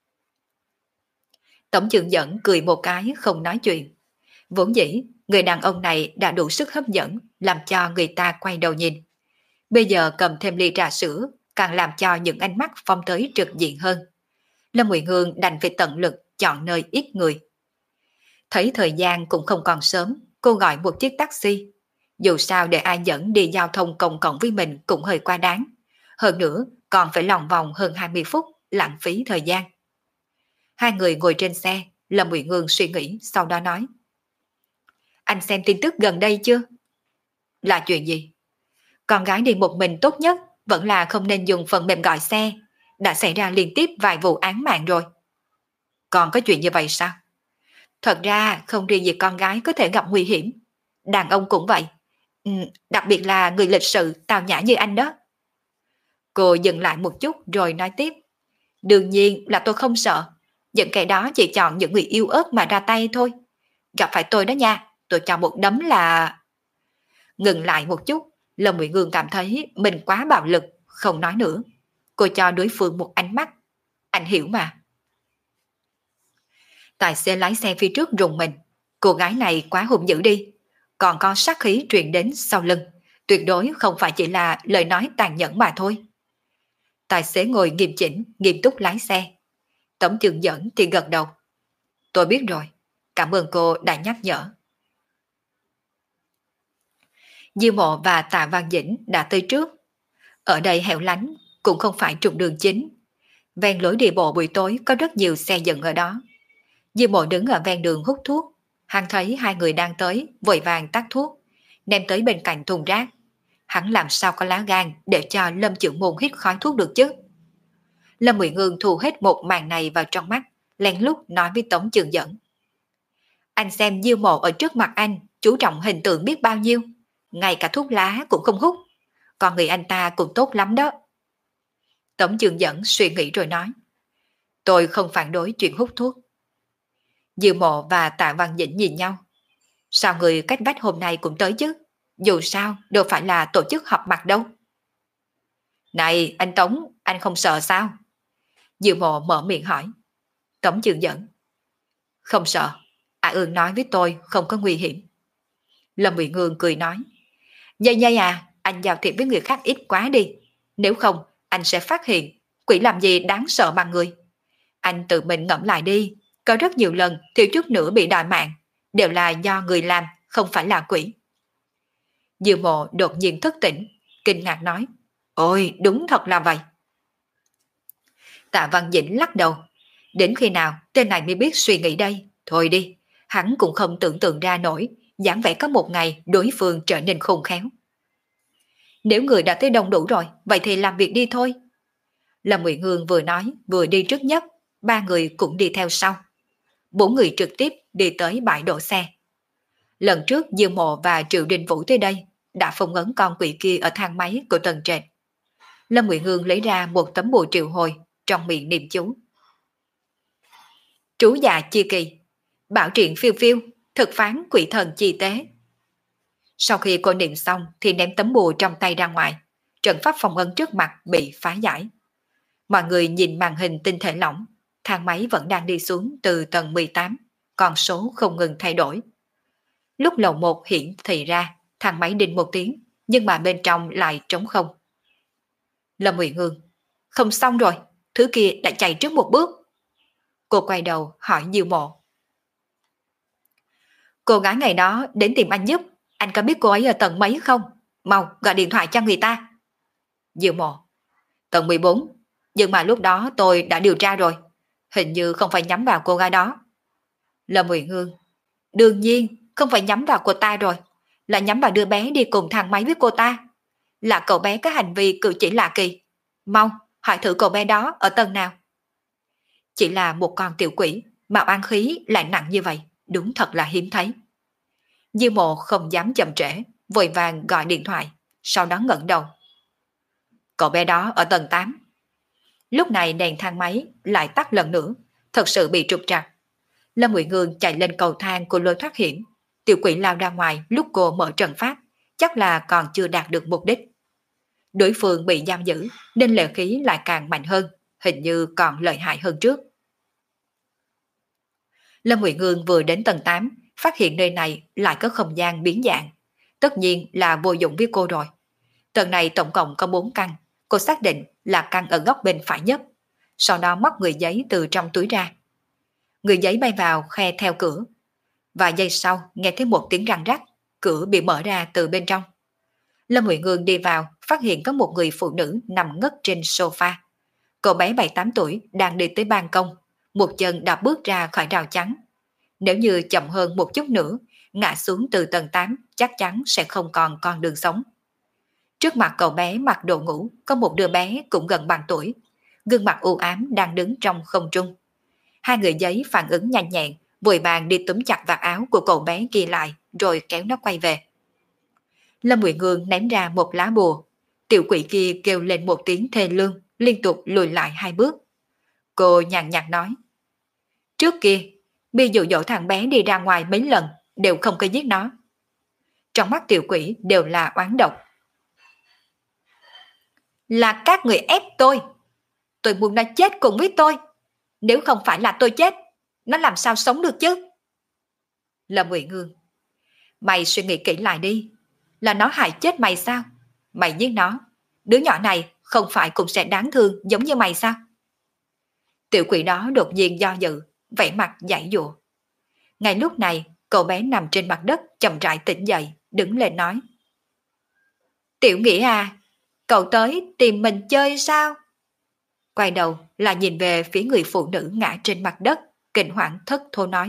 Tống Chương Dẫn cười một cái không nói chuyện. Vốn dĩ, người đàn ông này đã đủ sức hấp dẫn, làm cho người ta quay đầu nhìn. Bây giờ cầm thêm ly trà sữa, càng làm cho những ánh mắt phong tới trực diện hơn. Lâm Nguyệt Hương đành phải tận lực chọn nơi ít người. Thấy thời gian cũng không còn sớm, cô gọi một chiếc taxi. Dù sao để ai dẫn đi giao thông công cộng với mình cũng hơi quá đáng. Hơn nữa, còn phải lòng vòng hơn 20 phút, lãng phí thời gian. Hai người ngồi trên xe, Lâm Nguyệt Hương suy nghĩ, sau đó nói. Anh xem tin tức gần đây chưa? Là chuyện gì? Con gái đi một mình tốt nhất, vẫn là không nên dùng phần mềm gọi xe. Đã xảy ra liên tiếp vài vụ án mạng rồi. Còn có chuyện như vậy sao? Thật ra không riêng gì con gái có thể gặp nguy hiểm. Đàn ông cũng vậy. Đặc biệt là người lịch sự tào nhã như anh đó. Cô dừng lại một chút rồi nói tiếp. Đương nhiên là tôi không sợ. Những kẻ đó chỉ chọn những người yêu ớt mà ra tay thôi. Gặp phải tôi đó nha, tôi cho một đấm là... Ngừng lại một chút, Lâm Nguyệt Ngương cảm thấy mình quá bạo lực, không nói nữa. Cô cho đối phương một ánh mắt. Anh hiểu mà. Tài xế lái xe phía trước rùng mình. Cô gái này quá hung dữ đi. Còn có sát khí truyền đến sau lưng. Tuyệt đối không phải chỉ là lời nói tàn nhẫn mà thôi. Tài xế ngồi nghiêm chỉnh, nghiêm túc lái xe. Tống Chương Dẫn thì gật đầu. Tôi biết rồi. Cảm ơn cô đã nhắc nhở. Diêu Mộ và Tạ Văn Dĩnh đã tới trước. Ở đây hẻo lánh, cũng không phải trục đường chính. Ven lối đi bộ buổi tối có rất nhiều xe dừng ở đó. Diêu Mộ đứng ở ven đường hút thuốc. Hắn thấy hai người đang tới, vội vàng tắt thuốc, ném tới bên cạnh thùng rác. Hắn làm sao có lá gan để cho Lâm Chưởng Môn hít khói thuốc được chứ? Lâm Nguyệt Ngương thu hết một màn này vào trong mắt, lén lút nói với Tống Chương Dẫn. Anh xem Diêu Mộ ở trước mặt anh, chú trọng hình tượng biết bao nhiêu. Ngay cả thuốc lá cũng không hút. Còn người anh ta cũng tốt lắm đó. Tống Chương Dẫn suy nghĩ rồi nói. Tôi không phản đối chuyện hút thuốc. Diêu Mộ và Tạ Văn Dĩnh nhìn nhau. Sao người cách vách hôm nay cũng tới chứ? Dù sao đâu phải là tổ chức họp mặt đâu. Này anh Tống, anh không sợ sao? Diêu Mộ mở miệng hỏi. Tống Chương Dẫn. Không sợ. A Ương nói với tôi không có nguy hiểm. Lâm Nguyệt Ngương cười nói. Nhây nhây à, anh giao thiệp với người khác ít quá đi. Nếu không, anh sẽ phát hiện quỷ làm gì đáng sợ bằng người. Anh tự mình ngẫm lại đi. Có rất nhiều lần thiếu chút nữa bị đòi mạng. Đều là do người làm, không phải là quỷ. Diêu Mộ đột nhiên thức tỉnh, kinh ngạc nói. Ôi, đúng thật là vậy. Tạ Văn Dĩnh lắc đầu. Đến khi nào tên này mới biết suy nghĩ đây? Thôi đi, hắn cũng không tưởng tượng ra nổi, dáng vẻ có một ngày đối phương trở nên khôn khéo. Nếu người đã tới đông đủ rồi, vậy thì làm việc đi thôi. Lâm Nguyệt Hương vừa nói, vừa đi trước nhất, ba người cũng đi theo sau. Bốn người trực tiếp đi tới bãi đổ xe. Lần trước Diêu Mộ và Triệu Đình Vũ tới đây, đã phong ấn con quỷ kia ở thang máy của tầng trệt. Lâm Nguyệt Hương lấy ra một tấm bùa triệu hồi, trong miệng niệm chú. Trú dạ chi kỳ, bảo triện phiêu phiêu, thực phán quỷ thần chi tế. Sau khi cô niệm xong thì ném tấm bùa trong tay ra ngoài, trận pháp phong ấn trước mặt bị phá giải. Mọi người nhìn màn hình tinh thể lỏng, thang máy vẫn đang đi xuống từ tầng 18, con số không ngừng thay đổi. Lúc lầu 1 hiển thị ra, thang máy đinh một tiếng, nhưng mà bên trong lại trống không. Lâm Nguyệt Hương, không xong rồi, thứ kia đã chạy trước một bước. Cô quay đầu hỏi Diêu Mộ. Cô gái ngày đó đến tìm anh giúp, anh có biết cô ấy ở tầng mấy không? Mau gọi điện thoại cho người ta. Diêu Mộ, tầng 14, nhưng mà lúc đó tôi đã điều tra rồi, hình như không phải nhắm vào cô gái đó. Lâm Nguyệt Hương, đương nhiên không phải nhắm vào cô ta rồi, là nhắm vào đứa bé đi cùng thang máy với cô ta. Là cậu bé có hành vi cử chỉ lạ kỳ. Mau, hỏi thử cậu bé đó ở tầng nào. Chỉ là một con tiểu quỷ mà oán khí lại nặng như vậy, đúng thật là hiếm thấy. Diêu Mộ không dám chậm trễ, vội vàng gọi điện thoại, sau đó ngẩng đầu. Cậu bé đó ở tầng 8. Lúc này đèn thang máy lại tắt lần nữa, thật sự bị trục trặc. Lâm Nguyệt Ngương chạy lên cầu thang của lối thoát hiểm, tiểu quỷ lao ra ngoài lúc cô mở trận pháp, chắc là còn chưa đạt được mục đích. Đối phương bị giam giữ nên lệ khí lại càng mạnh hơn, hình như còn lợi hại hơn trước. Lâm Ngụy Ngương vừa đến tầng 8, phát hiện nơi này lại có không gian biến dạng. Tất nhiên là vô dụng với cô rồi. Tầng này tổng cộng có 4 căn, cô xác định là căn ở góc bên phải nhất. Sau đó móc người giấy từ trong túi ra. Người giấy bay vào khe theo cửa. Vài giây sau nghe thấy một tiếng răng rắc, cửa bị mở ra từ bên trong. Lâm Ngụy Ngương đi vào, phát hiện có một người phụ nữ nằm ngất trên sofa. Cậu bé 7-8 tuổi đang đi tới ban công, một chân đạp bước ra khỏi rào chắn. Nếu như chậm hơn một chút nữa, ngã xuống từ tầng 8 chắc chắn sẽ không còn con đường sống. Trước mặt cậu bé mặc đồ ngủ có một đứa bé cũng gần bằng tuổi, gương mặt u ám đang đứng trong không trung. Hai người giấy phản ứng nhanh nhẹn, vội vàng đi túm chặt vạt áo của cậu bé kia lại rồi kéo nó quay về. Lâm Ngụy Ngương ném ra một lá bùa, tiểu quỷ kia kêu lên một tiếng thê lương, liên tục lùi lại 2 bước. Cô nhàn nhạt nói, trước kia, Bi dụ dỗ thằng bé đi ra ngoài mấy lần, đều không có giết nó. Trong mắt tiểu quỷ đều là oán độc. Là các người ép tôi muốn nó chết cùng với tôi. Nếu không phải là tôi chết, nó làm sao sống được chứ? Lâm Ngụy Ngương, mày suy nghĩ kỹ lại đi, là nó hại chết mày sao? Mày giết nó, đứa nhỏ này không phải cũng sẽ đáng thương giống như mày sao? Tiểu quỷ đó đột nhiên do dự, vẻ mặt giãy giụa. Ngay lúc này, cậu bé nằm trên mặt đất chậm rãi tỉnh dậy, đứng lên nói. Tiểu Nghĩa à, cậu tới tìm mình chơi sao? Quay đầu là nhìn về phía người phụ nữ ngã trên mặt đất, kinh hoàng thất thố nói.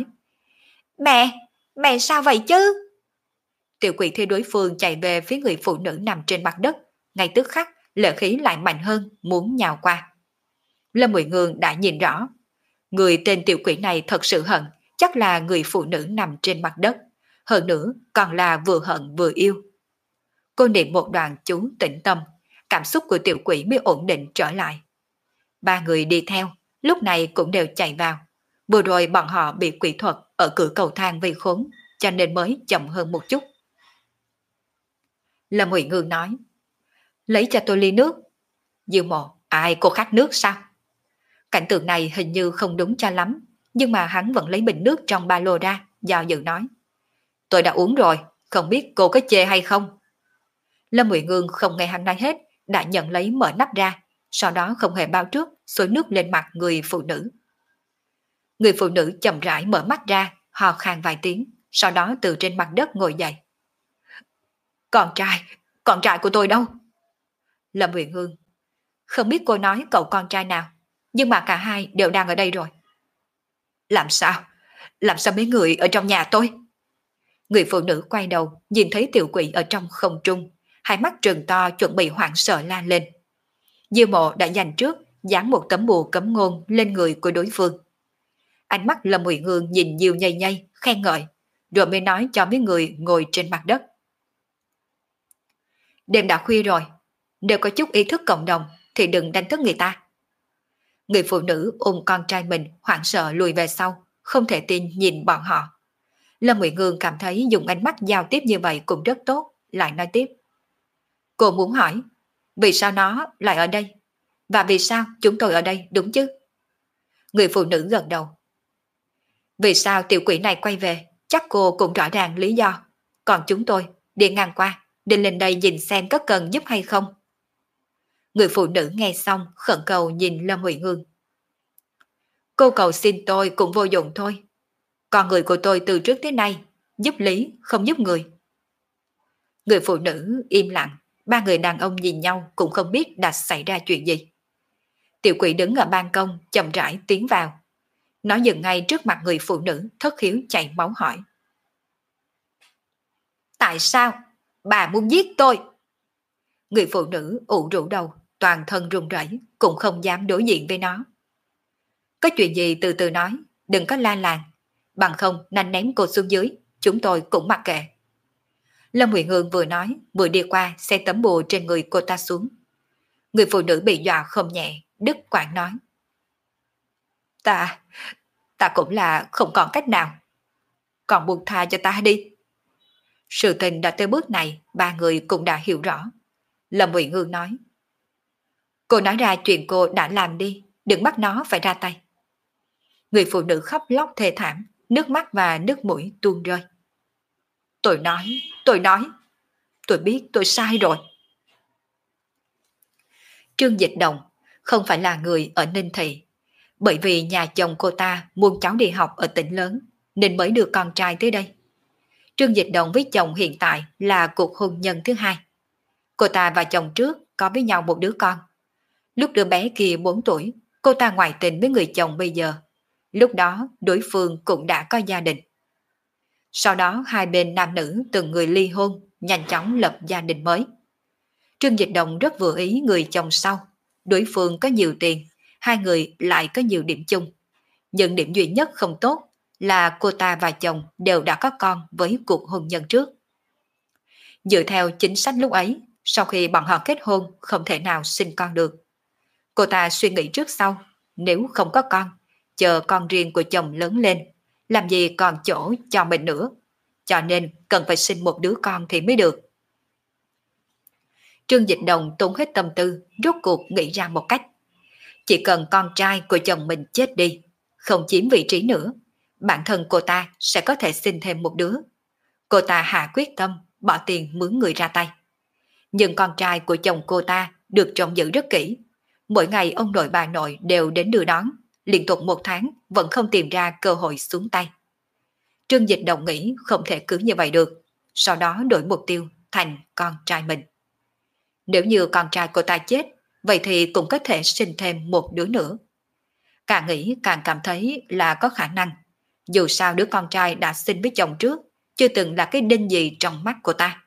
Mẹ sao vậy chứ? Tiểu quỷ theo đối phương chạy về phía người phụ nữ nằm trên mặt đất, ngay tức khắc lệ khí lại mạnh hơn, muốn nhào qua. Lâm Ngụy Ngương đã nhìn rõ, người tên tiểu quỷ này thật sự hận, chắc là người phụ nữ nằm trên mặt đất, hơn nữa còn là vừa hận vừa yêu. Cô niệm một đoạn chú tĩnh tâm, cảm xúc của tiểu quỷ mới ổn định trở lại. 3 người đi theo, lúc này cũng đều chạy vào. Vừa rồi bọn họ bị quỷ thuật ở cửa cầu thang vây khốn, cho nên mới chậm hơn một chút. Lâm Ngụy Ngương nói, lấy cho tôi ly nước. Dư Mộ, ai cô khát nước sao? Cảnh tượng này hình như không đúng cho lắm, nhưng mà hắn vẫn lấy bình nước trong ba lô ra, do dự nói. Tôi đã uống rồi, không biết cô có chê hay không? Lâm Ngụy Ngương không nghe hắn nói hết, đã nhận lấy mở nắp ra, sau đó không hề bao trước, xối nước lên mặt người phụ nữ. Người phụ nữ chậm rãi mở mắt ra, hò khan vài tiếng, sau đó từ trên mặt đất ngồi dậy. Con trai của tôi đâu? Lâm Ngụy Ngương, không biết cô nói cậu con trai nào, nhưng mà cả hai đều đang ở đây rồi. Làm sao? Làm sao mấy người ở trong nhà tôi? Người phụ nữ quay đầu, nhìn thấy tiểu quỷ ở trong không trung, hai mắt trừng to chuẩn bị hoảng sợ la lên. Diêu Mộ đã dành trước, dán một tấm bùa cấm ngôn lên người của đối phương. Ánh mắt Lâm Ngụy Ngương nhìn Diêu nhây nhây, khen ngợi, rồi mới nói cho mấy người ngồi trên mặt đất. Đêm đã khuya rồi, nếu có chút ý thức cộng đồng thì đừng đánh thức người ta. Người phụ nữ ôm con trai mình hoảng sợ lùi về sau, không thể tin nhìn bọn họ. Lâm Ngụy Ngương cảm thấy dùng ánh mắt giao tiếp như vậy cũng rất tốt, lại nói tiếp. Cô muốn hỏi, vì sao nó lại ở đây? Và vì sao chúng tôi ở đây, đúng chứ? Người phụ nữ gật đầu. Vì sao tiểu quỷ này quay về, chắc cô cũng rõ ràng lý do. Còn chúng tôi, đi ngang qua, định lên đây nhìn xem có cần giúp hay không. Người phụ nữ nghe xong khẩn cầu nhìn Lâm Ngụy Ngương. Cô cầu xin tôi cũng vô dụng thôi. Con người của tôi từ trước tới nay, giúp lý không giúp người. Người phụ nữ im lặng, 3 người đàn ông nhìn nhau cũng không biết đã xảy ra chuyện gì. Tiểu quỷ đứng ở ban công chậm rãi tiến vào. Nó dừng ngay trước mặt người phụ nữ thất khiếu chảy máu hỏi. Tại sao? Bà muốn giết tôi? Người phụ nữ ủ rũ đầu, toàn thân run rẩy, cũng không dám đối diện với nó. Có chuyện gì từ từ nói, đừng có la làng. Bằng không nanh ném cô xuống dưới, chúng tôi cũng mặc kệ. Lâm Ngụy Ngương vừa nói, vừa đi qua xe tấm bùa trên người cô ta xuống. Người phụ nữ bị dọa không nhẹ, đứt quãng nói. Ta cũng là không còn cách nào. Còn buông tha cho ta đi. Sự tình đã tới bước này, 3 người cũng đã hiểu rõ. Lâm Ngụy Ngương nói. Cô nói ra chuyện cô đã làm đi, đừng bắt nó phải ra tay. Người phụ nữ khóc lóc thê thảm, nước mắt và nước mũi tuôn rơi. Tôi biết tôi sai rồi. Trương Dịch Đồng không phải là người ở Ninh Thị, bởi vì nhà chồng cô ta muốn cháu đi học ở tỉnh lớn, nên mới đưa con trai tới đây. Trương Dịch Đồng với chồng hiện tại là cuộc hôn nhân thứ hai. Cô ta và chồng trước có với nhau một đứa con. Lúc đứa bé kia 4 tuổi, cô ta ngoại tình với người chồng bây giờ. Lúc đó đối phương cũng đã có gia đình. Sau đó hai bên nam nữ từng người ly hôn, nhanh chóng lập gia đình mới. Trương Dịch Đồng rất vừa ý người chồng sau. Đối phương có nhiều tiền, hai người lại có nhiều điểm chung. Nhưng điểm duy nhất không tốt là cô ta và chồng đều đã có con với cuộc hôn nhân trước. Dựa theo chính sách lúc ấy, sau khi bọn họ kết hôn không thể nào sinh con được. Cô ta suy nghĩ trước sau, nếu không có con, chờ con riêng của chồng lớn lên, làm gì còn chỗ cho mình nữa. Cho nên cần phải sinh một đứa con thì mới được. Trương Dịch Đồng tốn hết tâm tư, rốt cuộc nghĩ ra một cách. Chỉ cần con trai của chồng mình chết đi, không chiếm vị trí nữa, bản thân cô ta sẽ có thể sinh thêm một đứa. Cô ta hạ quyết tâm, bỏ tiền mướn người ra tay. Nhưng con trai của chồng cô ta được trông giữ rất kỹ. Mỗi ngày ông nội bà nội đều đến đưa đón, liên tục 1 tháng vẫn không tìm ra cơ hội xuống tay. Trương Dịch Đồng nghĩ không thể cứ như vậy được, sau đó đổi mục tiêu thành con trai mình. Nếu như con trai cô ta chết, vậy thì cũng có thể sinh thêm một đứa nữa. Càng nghĩ càng cảm thấy là có khả năng. Dù sao đứa con trai đã sinh với chồng trước, chưa từng là cái đinh gì trong mắt cô ta.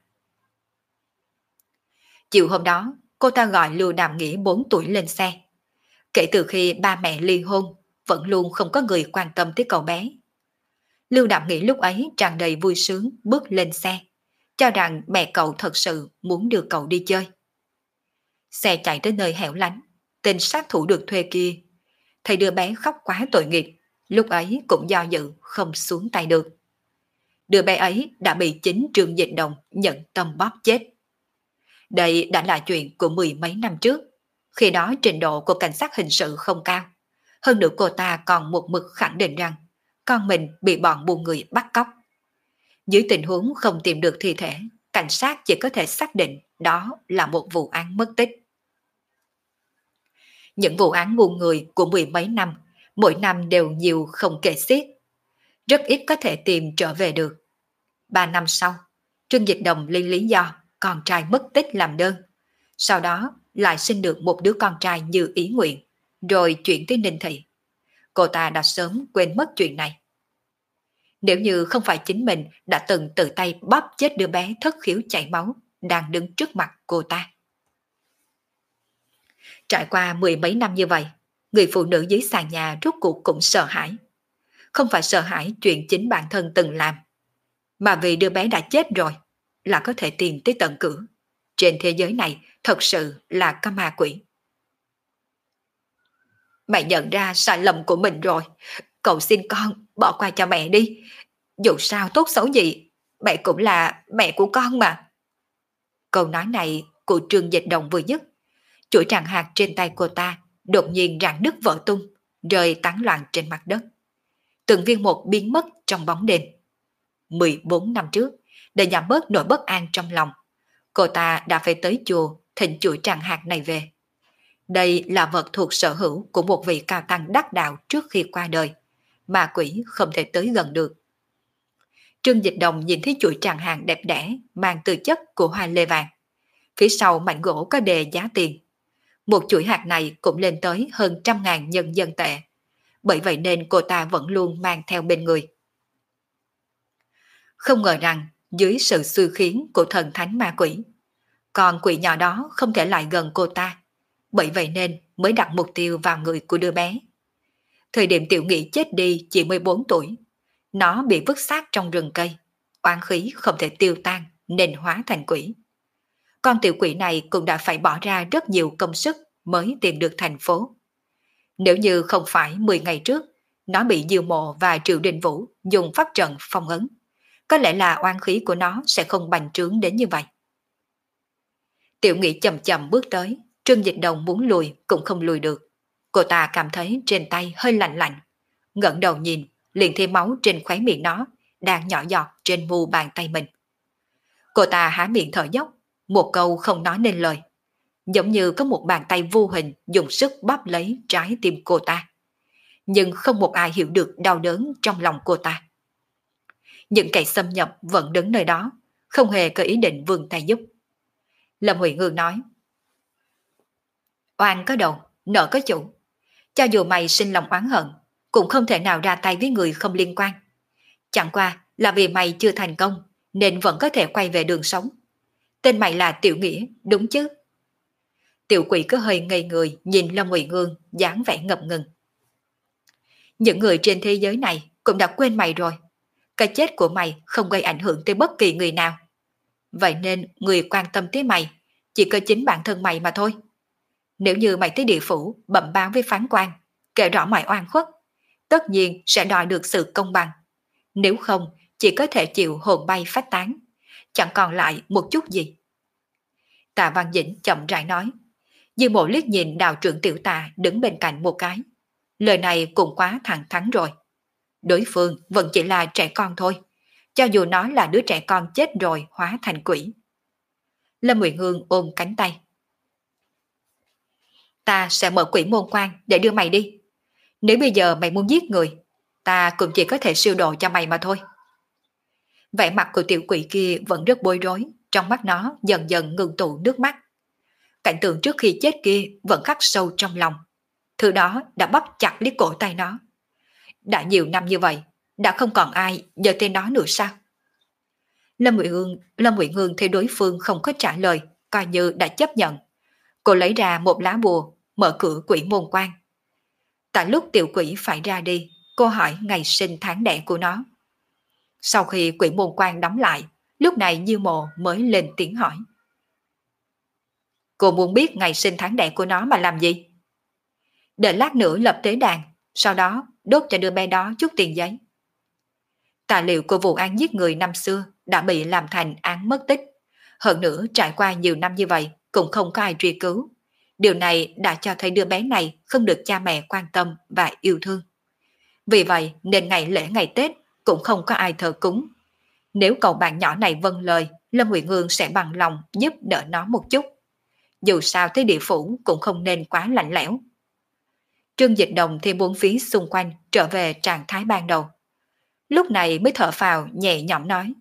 Chiều hôm đó, cô ta gọi Lưu Đàm Nghĩa 4 tuổi lên xe. Kể từ khi ba mẹ ly hôn, vẫn luôn không có người quan tâm tới cậu bé. Lưu Đàm Nghĩa lúc ấy tràn đầy vui sướng bước lên xe, cho rằng mẹ cậu thật sự muốn đưa cậu đi chơi. Xe chạy tới nơi hẻo lánh, tên sát thủ được thuê kia thấy đứa bé khóc quá tội nghiệp, lúc ấy cũng do dự không xuống tay được. Đứa bé ấy đã bị chính Trương Dịch Đồng nhận tâm bóp chết. Đây đã là chuyện của 10 mấy năm trước, khi đó trình độ của cảnh sát hình sự không cao. Hơn nữa cô ta còn một mực khẳng định rằng con mình bị bọn buôn người bắt cóc. Dưới tình huống không tìm được thi thể, cảnh sát chỉ có thể xác định đó là một vụ án mất tích. Những vụ án buôn người của 10 mấy năm, mỗi năm đều nhiều không kể xiết. Rất ít có thể tìm trở về được. 3 năm sau, Trương Dịch Đồng lấy lý do con trai mất tích làm đơn. Sau đó lại sinh được một đứa con trai như ý nguyện, rồi chuyển tới Ninh Thị. Cô ta đã sớm quên mất chuyện này. Nếu như không phải chính mình đã từng tự tay bóp chết đứa bé thất khiếu chảy máu đang đứng trước mặt cô ta. Trải qua 10 mấy năm như vậy, người phụ nữ dưới sàn nhà rốt cuộc cũng sợ hãi. Không phải sợ hãi chuyện chính bản thân từng làm, mà vì đứa bé đã chết rồi, là có thể tìm tới tận cửa. Trên thế giới này thật sự là có ma quỷ. Mẹ nhận ra sai lầm của mình rồi, cậu xin con bỏ qua cho mẹ đi. Dù sao tốt xấu gì, mẹ cũng là mẹ của con mà. Câu nói này của Trương Dịch Đồng vừa dứt, chuỗi tràng hạt trên tay cô ta đột nhiên rạn nứt vỡ tung, rơi tán loạn trên mặt đất. Từng viên một biến mất trong bóng đêm. 14 năm trước, để giảm bớt nỗi bất an trong lòng, cô ta đã phải tới chùa thỉnh chuỗi tràng hạt này về. Đây là vật thuộc sở hữu của một vị cao tăng đắc đạo trước khi qua đời, mà quỷ không thể tới gần được. Trương Dịch Đồng nhìn thấy chuỗi tràng hạt đẹp đẽ mang từ chất của hoa lê vàng. Phía sau mảnh gỗ có đề giá tiền. Một chuỗi hạt này cũng lên tới hơn 100.000 nhân dân tệ. Bởi vậy nên cô ta vẫn luôn mang theo bên người. Không ngờ rằng dưới sự xui khiến của thần thánh ma quỷ, con quỷ nhỏ đó không thể lại gần cô ta. Bởi vậy nên mới đặt mục tiêu vào người của đứa bé. Thời điểm Tiểu Nghị chết đi chỉ 14 tuổi, nó bị vứt xác trong rừng cây, oán khí không thể tiêu tan nên hóa thành quỷ. Con tiểu quỷ này cũng đã phải bỏ ra rất nhiều công sức mới tìm được thành phố. Nếu như không phải 10 ngày trước, nó bị Diêu Mộ và Triệu Đình Vũ dùng pháp trận phong ấn, có lẽ là oán khí của nó sẽ không bành trướng đến như vậy. Tiểu Nghĩ chậm chậm bước tới, Trương Dịch Đồng muốn lùi cũng không lùi được. Cô ta cảm thấy trên tay hơi lạnh lạnh, ngẩng đầu nhìn, liền thấy máu trên khóe miệng nó đang nhỏ giọt trên mu bàn tay mình. Cô ta há miệng thở dốc, một câu không nói nên lời, giống như có một bàn tay vô hình dùng sức bóp lấy trái tim cô ta. Nhưng không một ai hiểu được đau đớn trong lòng cô ta. Những kẻ xâm nhập vẫn đứng nơi đó, không hề có ý định vươn tay giúp. Lâm Huệ Ngư nói, oan có đầu, nợ có chủ. Cho dù mày sinh lòng oán hận, cũng không thể nào ra tay với người không liên quan. Chẳng qua là vì mày chưa thành công, nên vẫn có thể quay về đường sống. Tên mày là Tiểu Nghĩa, đúng chứ? Tiểu Quỷ cứ hơi ngây người nhìn Lâm Ngụy Ngương, dáng vẻ ngập ngừng. Những người trên thế giới này cũng đã quên mày rồi. Cái chết của mày không gây ảnh hưởng tới bất kỳ người nào. Vậy nên người quan tâm tới mày chỉ có chính bản thân mày mà thôi. Nếu như mày tới địa phủ bẩm báo với phán quan, kể rõ mày oan khuất, tất nhiên sẽ đòi được sự công bằng. Nếu không, chỉ có thể chịu hồn bay phách tán, chẳng còn lại một chút gì. Tạ Văn Dĩnh chậm rãi nói. Dư Mộ liếc nhìn đạo trưởng Tiểu Tà đứng bên cạnh một cái. Lời này cũng quá thẳng thắn rồi. Đối phương vẫn chỉ là trẻ con thôi, cho dù nó là đứa trẻ con chết rồi hóa thành quỷ. Lâm Nguyệt Hương ôm cánh tay. Ta sẽ mở quỷ môn quan để đưa mày đi. Nếu bây giờ mày muốn giết người, ta cũng chỉ có thể siêu độ cho mày mà thôi. Vẻ mặt của tiểu quỷ kia vẫn rất bối rối, trong mắt nó dần dần ngừng tụ nước mắt. Cảnh tượng trước khi chết kia vẫn khắc sâu trong lòng. Thứ đó đã bóp chặt lấy cổ tay nó. Đã nhiều năm như vậy, đã không còn ai giơ tên nó nữa sao? Lâm Uyển Hương thấy đối phương không có trả lời, coi như đã chấp nhận. Cô lấy ra một lá bùa, mở cửa quỷ môn quan. Tại lúc tiểu quỷ phải ra đi, cô hỏi ngày sinh tháng đẻ của nó. Sau khi quỷ môn quan đóng lại, lúc này Dư Mộ mới lên tiếng hỏi. Cô muốn biết ngày sinh tháng đẻ của nó mà làm gì? Đợi lát nữa lập tế đàn, sau đó đốt cho đứa bé đó chút tiền giấy. Tài liệu của vụ án giết người năm xưa đã bị làm thành án mất tích. Hơn nữa trải qua nhiều năm như vậy cũng không có ai truy cứu. Điều này đã cho thấy đứa bé này không được cha mẹ quan tâm và yêu thương. Vì vậy nên ngày lễ ngày Tết cũng không có ai thờ cúng. Nếu cậu bạn nhỏ này vâng lời, Lâm Nguyệt Hương sẽ bằng lòng giúp đỡ nó một chút. Dù sao tới địa phủ cũng không nên quá lạnh lẽo. Trương Dịch Đồng thì bốn phía xung quanh trở về trạng thái ban đầu. Lúc này mới thở phào nhẹ nhõm nói.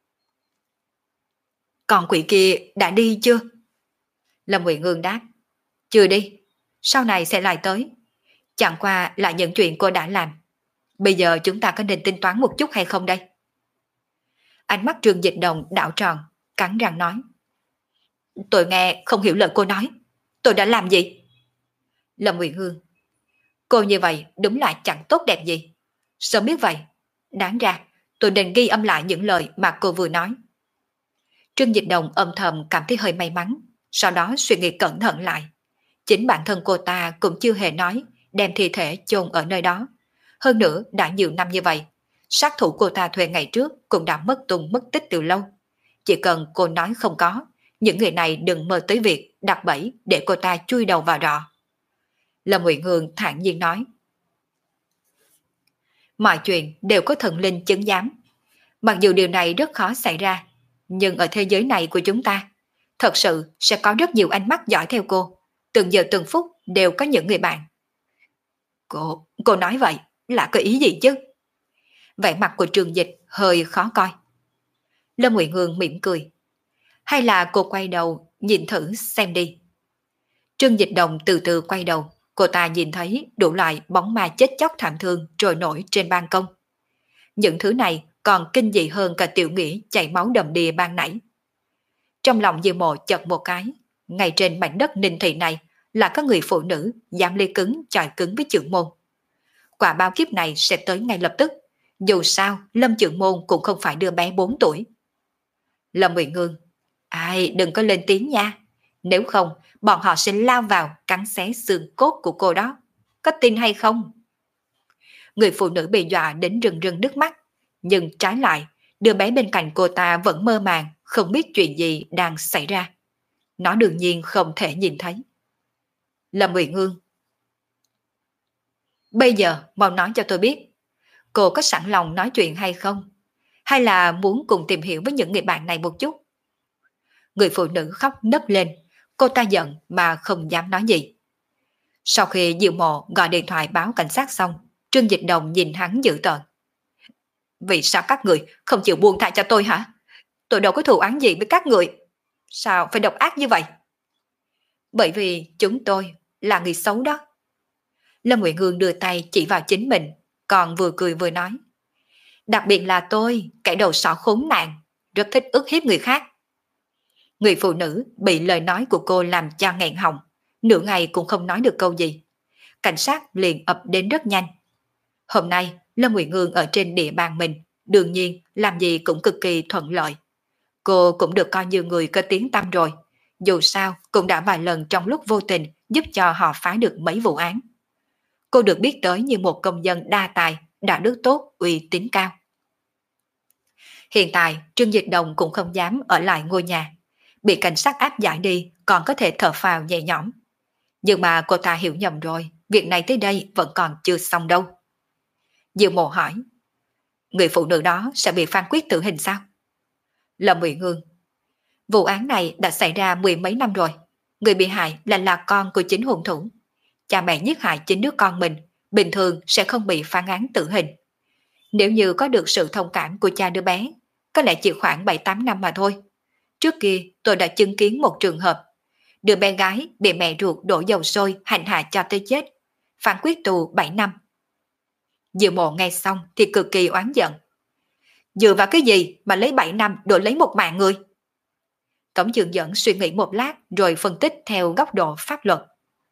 Còn quỷ kia đã đi chưa? Lâm Nguyệt Hương đáp. Chưa đi, sau này sẽ lại tới. Chẳng qua là những chuyện cô đã làm. Bây giờ chúng ta có nên tính toán một chút hay không đây? Ánh mắt Trương Dịch Đồng đảo tròn, cắn răng nói. Tôi nghe không hiểu lời cô nói. Tôi đã làm gì? Lâm Nguyệt Hương. Cô như vậy đúng là chẳng tốt đẹp gì. Sớm biết vậy, đáng ra tôi nên ghi âm lại những lời mà cô vừa nói. Trương Dịch Đồng âm thầm cảm thấy hơi may mắn, sau đó suy nghĩ cẩn thận lại. Chính bản thân cô ta cũng chưa hề nói đem thi thể chôn ở nơi đó. Hơn nữa đã nhiều năm như vậy, sát thủ cô ta thuê ngày trước cũng đã mất tung mất tích từ lâu. Chỉ cần cô nói không có, những người này đừng mơ tới việc đặt bẫy để cô ta chui đầu vào rọ. Lâm Nguyện Hương thản nhiên nói. Mọi chuyện đều có thần linh chứng giám. Mặc dù điều này rất khó xảy ra, nhưng ở thế giới này của chúng ta, thật sự sẽ có rất nhiều ánh mắt dõi theo cô. Từng giờ từng phút đều có những người bạn. Cô nói vậy là có ý gì chứ? Vẻ mặt của Trường Dịch hơi khó coi. Lâm Nguyện Hương mỉm cười. Hay là cô quay đầu nhìn thử xem đi. Trương Dịch Đồng từ từ quay đầu. Cô ta nhìn thấy đủ loại bóng ma chết chóc thảm thương trôi nổi trên ban công. Những thứ này còn kinh dị hơn cả Tiểu Nghĩa chảy máu đầm đìa ban nãy. Trong lòng Dư Mộ chợt một cái. Ngay trên mảnh đất Ninh Thị này là có người phụ nữ dám lê cứng chọi cứng với trưởng môn. Quả báo kiếp này sẽ tới ngay lập tức. Dù sao Lâm trưởng môn cũng không phải đứa bé 4 tuổi. Lâm Nguyện Ngương. Ai đừng có lên tiếng nha. Nếu không bọn họ sẽ lao vào cắn xé xương cốt của cô đó. Có tin hay không? Người phụ nữ bị dọa đến rưng rưng nước mắt. Nhưng trái lại, đứa bé bên cạnh cô ta vẫn mơ màng, không biết chuyện gì đang xảy ra. Nó đương nhiên không thể nhìn thấy. Lâm Uyển Ương, bây giờ mau nói cho tôi biết, cô có sẵn lòng nói chuyện hay không? Hay là muốn cùng tìm hiểu với những người bạn này một chút? Người phụ nữ khóc nấc lên, cô ta giận mà không dám nói gì. Sau khi Diệu Mộ gọi điện thoại báo cảnh sát xong, Trương Dịch Đồng nhìn hắn dữ tợn. Vì sao các người không chịu buông tha cho tôi hả? Tôi đâu có thù oán gì với các người. Sao phải độc ác như vậy? Bởi vì chúng tôi là người xấu đó. Lâm Nguyện Hương đưa tay chỉ vào chính mình, còn vừa cười vừa nói. Đặc biệt là tôi, kẻ đầu sỏ khốn nạn, rất thích ức hiếp người khác. Người phụ nữ bị lời nói của cô làm cho nghẹn họng, nửa ngày cũng không nói được câu gì. Cảnh sát liền ập đến rất nhanh. Hôm nay, Lâm Nguyện Hương ở trên địa bàn mình, đương nhiên làm gì cũng cực kỳ thuận lợi. Cô cũng được coi như người có tiếng tăm rồi. Dù sao, cũng đã vài lần trong lúc vô tình giúp cho họ phá được mấy vụ án. Cô được biết tới như một công dân đa tài, đạo đức tốt, uy tín cao. Hiện tại, Trương Dịch Đồng cũng không dám ở lại ngôi nhà. Bị cảnh sát áp giải đi, còn có thể thở phào nhẹ nhõm. Nhưng mà cô ta hiểu nhầm rồi, việc này tới đây vẫn còn chưa xong đâu. Diệu Mộ hỏi, người phụ nữ đó sẽ bị phán quyết tử hình sao? Lâm Uyển Hương, vụ án này đã xảy ra mười mấy năm rồi. Người bị hại là con của chính hung thủ. Cha mẹ giết hại chính đứa con mình, bình thường sẽ không bị phán án tử hình. Nếu như có được sự thông cảm của cha đứa bé, có lẽ chỉ khoảng 7-8 năm mà thôi. Trước kia tôi đã chứng kiến một trường hợp. Đứa bé gái bị mẹ ruột đổ dầu sôi hành hạ cho tới chết. Phán quyết tù 7 năm. Diệu Mộ nghe xong thì cực kỳ oán giận. Dựa vào cái gì mà lấy 7 năm đổi lấy một mạng người? Tổng trưởng dẫn suy nghĩ một lát rồi phân tích theo góc độ pháp luật.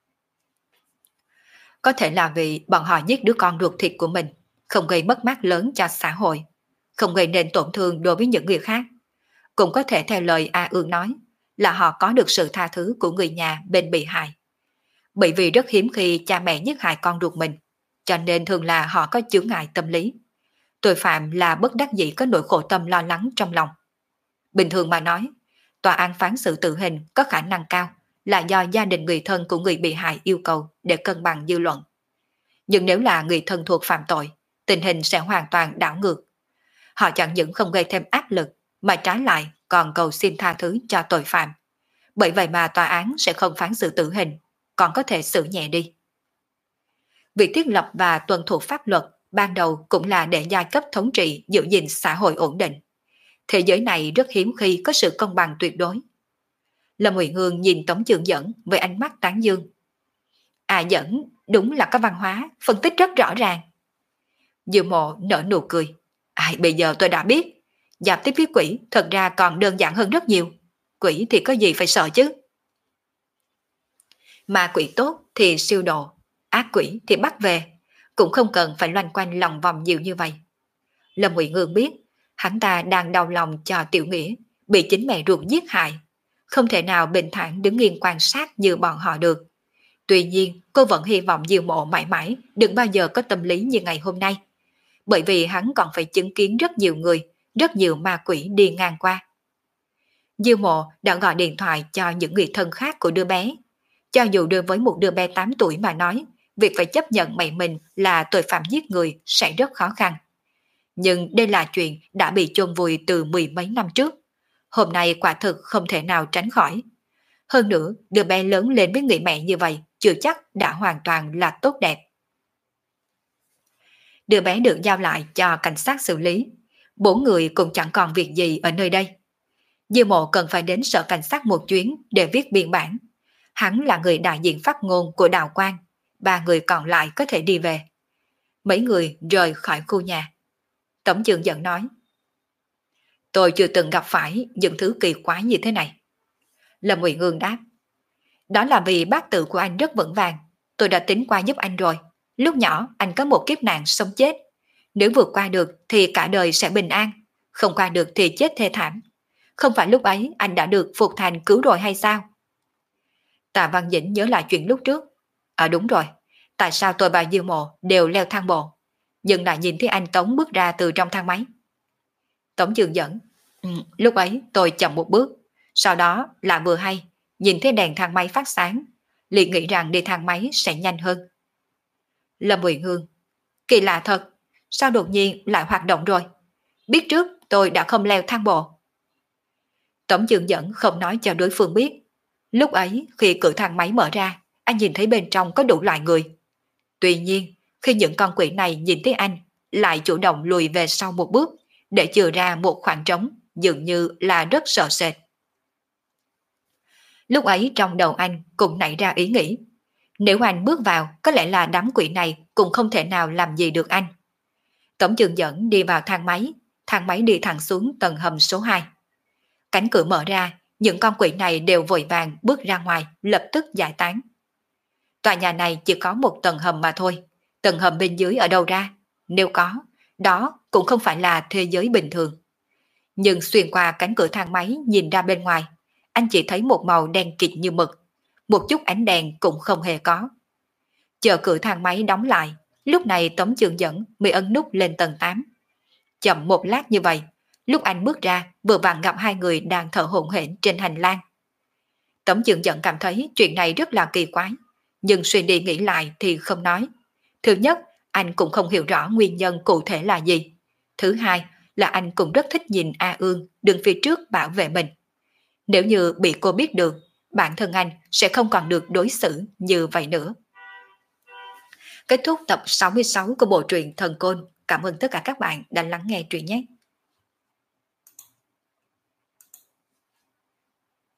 Có thể là vì bọn họ giết đứa con ruột thịt của mình, không gây mất mát lớn cho xã hội, không gây nên tổn thương đối với những người khác. Cũng có thể theo lời A Ương nói, là họ có được sự tha thứ của người nhà bên bị hại. Bởi vì rất hiếm khi cha mẹ giết hại con ruột mình, cho nên thường là họ có chướng ngại tâm lý. Tội phạm là bất đắc dĩ có nỗi khổ tâm lo lắng trong lòng. Bình thường mà nói, tòa án phán xử tử hình có khả năng cao là do gia đình người thân của người bị hại yêu cầu để cân bằng dư luận. Nhưng nếu là người thân thuộc phạm tội, tình hình sẽ hoàn toàn đảo ngược. Họ chẳng những không gây thêm áp lực, mà trái lại còn cầu xin tha thứ cho tội phạm. Bởi vậy mà tòa án sẽ không phán xử tử hình, còn có thể xử nhẹ đi. Việc thiết lập và tuân thủ pháp luật ban đầu cũng là để giai cấp thống trị giữ gìn xã hội ổn định. Thế giới này rất hiếm khi có sự công bằng tuyệt đối. Lâm Uyển Hương nhìn Tống Trường Dẫn với ánh mắt tán dương. À Dẫn, đúng là có văn hóa, phân tích rất rõ ràng. Diệu Mộ nở nụ cười. Bây giờ tôi đã biết, giao tiếp với quỷ thật ra còn đơn giản hơn rất nhiều. Quỷ thì có gì phải sợ chứ. Mà quỷ tốt thì siêu độ, ác quỷ thì bắt về, cũng không cần phải loanh quanh lòng vòng nhiều như vậy. Lâm Uyển Hương biết, hắn ta đang đau lòng cho Tiểu Nghĩa, bị chính mẹ ruột giết hại, không thể nào bình thản đứng yên quan sát như bọn họ được. Tuy nhiên, cô vẫn hy vọng Diệu Mộ mãi mãi đừng bao giờ có tâm lý như ngày hôm nay, bởi vì hắn còn phải chứng kiến rất nhiều người, rất nhiều ma quỷ đi ngang qua. Diệu Mộ đã gọi điện thoại cho những người thân khác của đứa bé. Cho dù đối với một đứa bé 8 tuổi mà nói, việc phải chấp nhận mẹ mình là tội phạm giết người sẽ rất khó khăn. Nhưng đây là chuyện đã bị chôn vùi từ mười mấy năm trước. Hôm nay quả thực không thể nào tránh khỏi. Hơn nữa, đứa bé lớn lên với người mẹ như vậy, chưa chắc đã hoàn toàn là tốt đẹp. Đứa bé được giao lại cho cảnh sát xử lý. 4 người cũng chẳng còn việc gì ở nơi đây. Diêu Mộ cần phải đến sở cảnh sát một chuyến để viết biên bản. Hắn là người đại diện phát ngôn của Đào Quang. 3 người còn lại có thể đi về. Mấy người rời khỏi khu nhà. Tổng trưởng Dẫn nói. Tôi chưa từng gặp phải những thứ kỳ quái như thế này. Lâm Uyển Ương đáp. Đó là vì bát tự của anh rất vững vàng. Tôi đã tính qua giúp anh rồi. Lúc nhỏ anh có một kiếp nạn sống chết. Nếu vượt qua được thì cả đời sẽ bình an. Không qua được thì chết thê thảm. Không phải lúc ấy anh đã được Phục Thành cứu rồi hay sao? Tạ Văn Dĩnh nhớ lại chuyện lúc trước. Đúng rồi. Tại sao tôi và Diêu Mộ đều leo thang bộ, nhưng lại nhìn thấy anh Tống bước ra từ trong thang máy? Tống Trường Dẫn. Lúc ấy tôi chậm một bước. Sau đó là vừa hay nhìn thấy đèn thang máy phát sáng, liền nghĩ rằng đi thang máy sẽ nhanh hơn. Lâm Uyển Hương, kỳ lạ thật, sao đột nhiên lại hoạt động rồi? Biết trước tôi đã không leo thang bộ. Tống Dương Dẫn không nói cho đối phương biết. Lúc ấy khi cửa thang máy mở ra, anh nhìn thấy bên trong có đủ loại người. Tuy nhiên, khi những con quỷ này nhìn thấy anh, lại chủ động lùi về sau một bước, để chừa ra một khoảng trống, dường như là rất sợ sệt. Lúc ấy trong đầu anh cũng nảy ra ý nghĩ, nếu anh bước vào, có lẽ là đám quỷ này cũng không thể nào làm gì được anh. Tống Dương Dẫn đi vào thang máy đi thẳng xuống tầng hầm số 2. Cánh cửa mở ra, những con quỷ này đều vội vàng bước ra ngoài, lập tức giải tán. Tòa nhà này chỉ có một tầng hầm mà thôi, tầng hầm bên dưới ở đâu ra? Nếu có, đó cũng không phải là thế giới bình thường. Nhưng xuyên qua cánh cửa thang máy nhìn ra bên ngoài, anh chỉ thấy một màu đen kịt như mực, một chút ánh đèn cũng không hề có. Chờ cửa thang máy đóng lại, lúc này Tống Dương Dẫn mới ấn nút lên tầng 8. Chậm một lát như vậy, lúc anh bước ra vừa vặn gặp hai người đang thở hổn hển trên hành lang. Tống Dương Dẫn cảm thấy chuyện này rất là kỳ quái, nhưng suy đi nghĩ lại thì không nói. Thứ nhất, anh cũng không hiểu rõ nguyên nhân cụ thể là gì. Thứ hai là anh cũng rất thích nhìn A Ương đứng phía trước bảo vệ mình. Nếu như bị cô biết được, bản thân anh sẽ không còn được đối xử như vậy nữa. Kết thúc tập 66 của bộ truyện Thần Côn. Cảm ơn tất cả các bạn đã lắng nghe truyện nhé.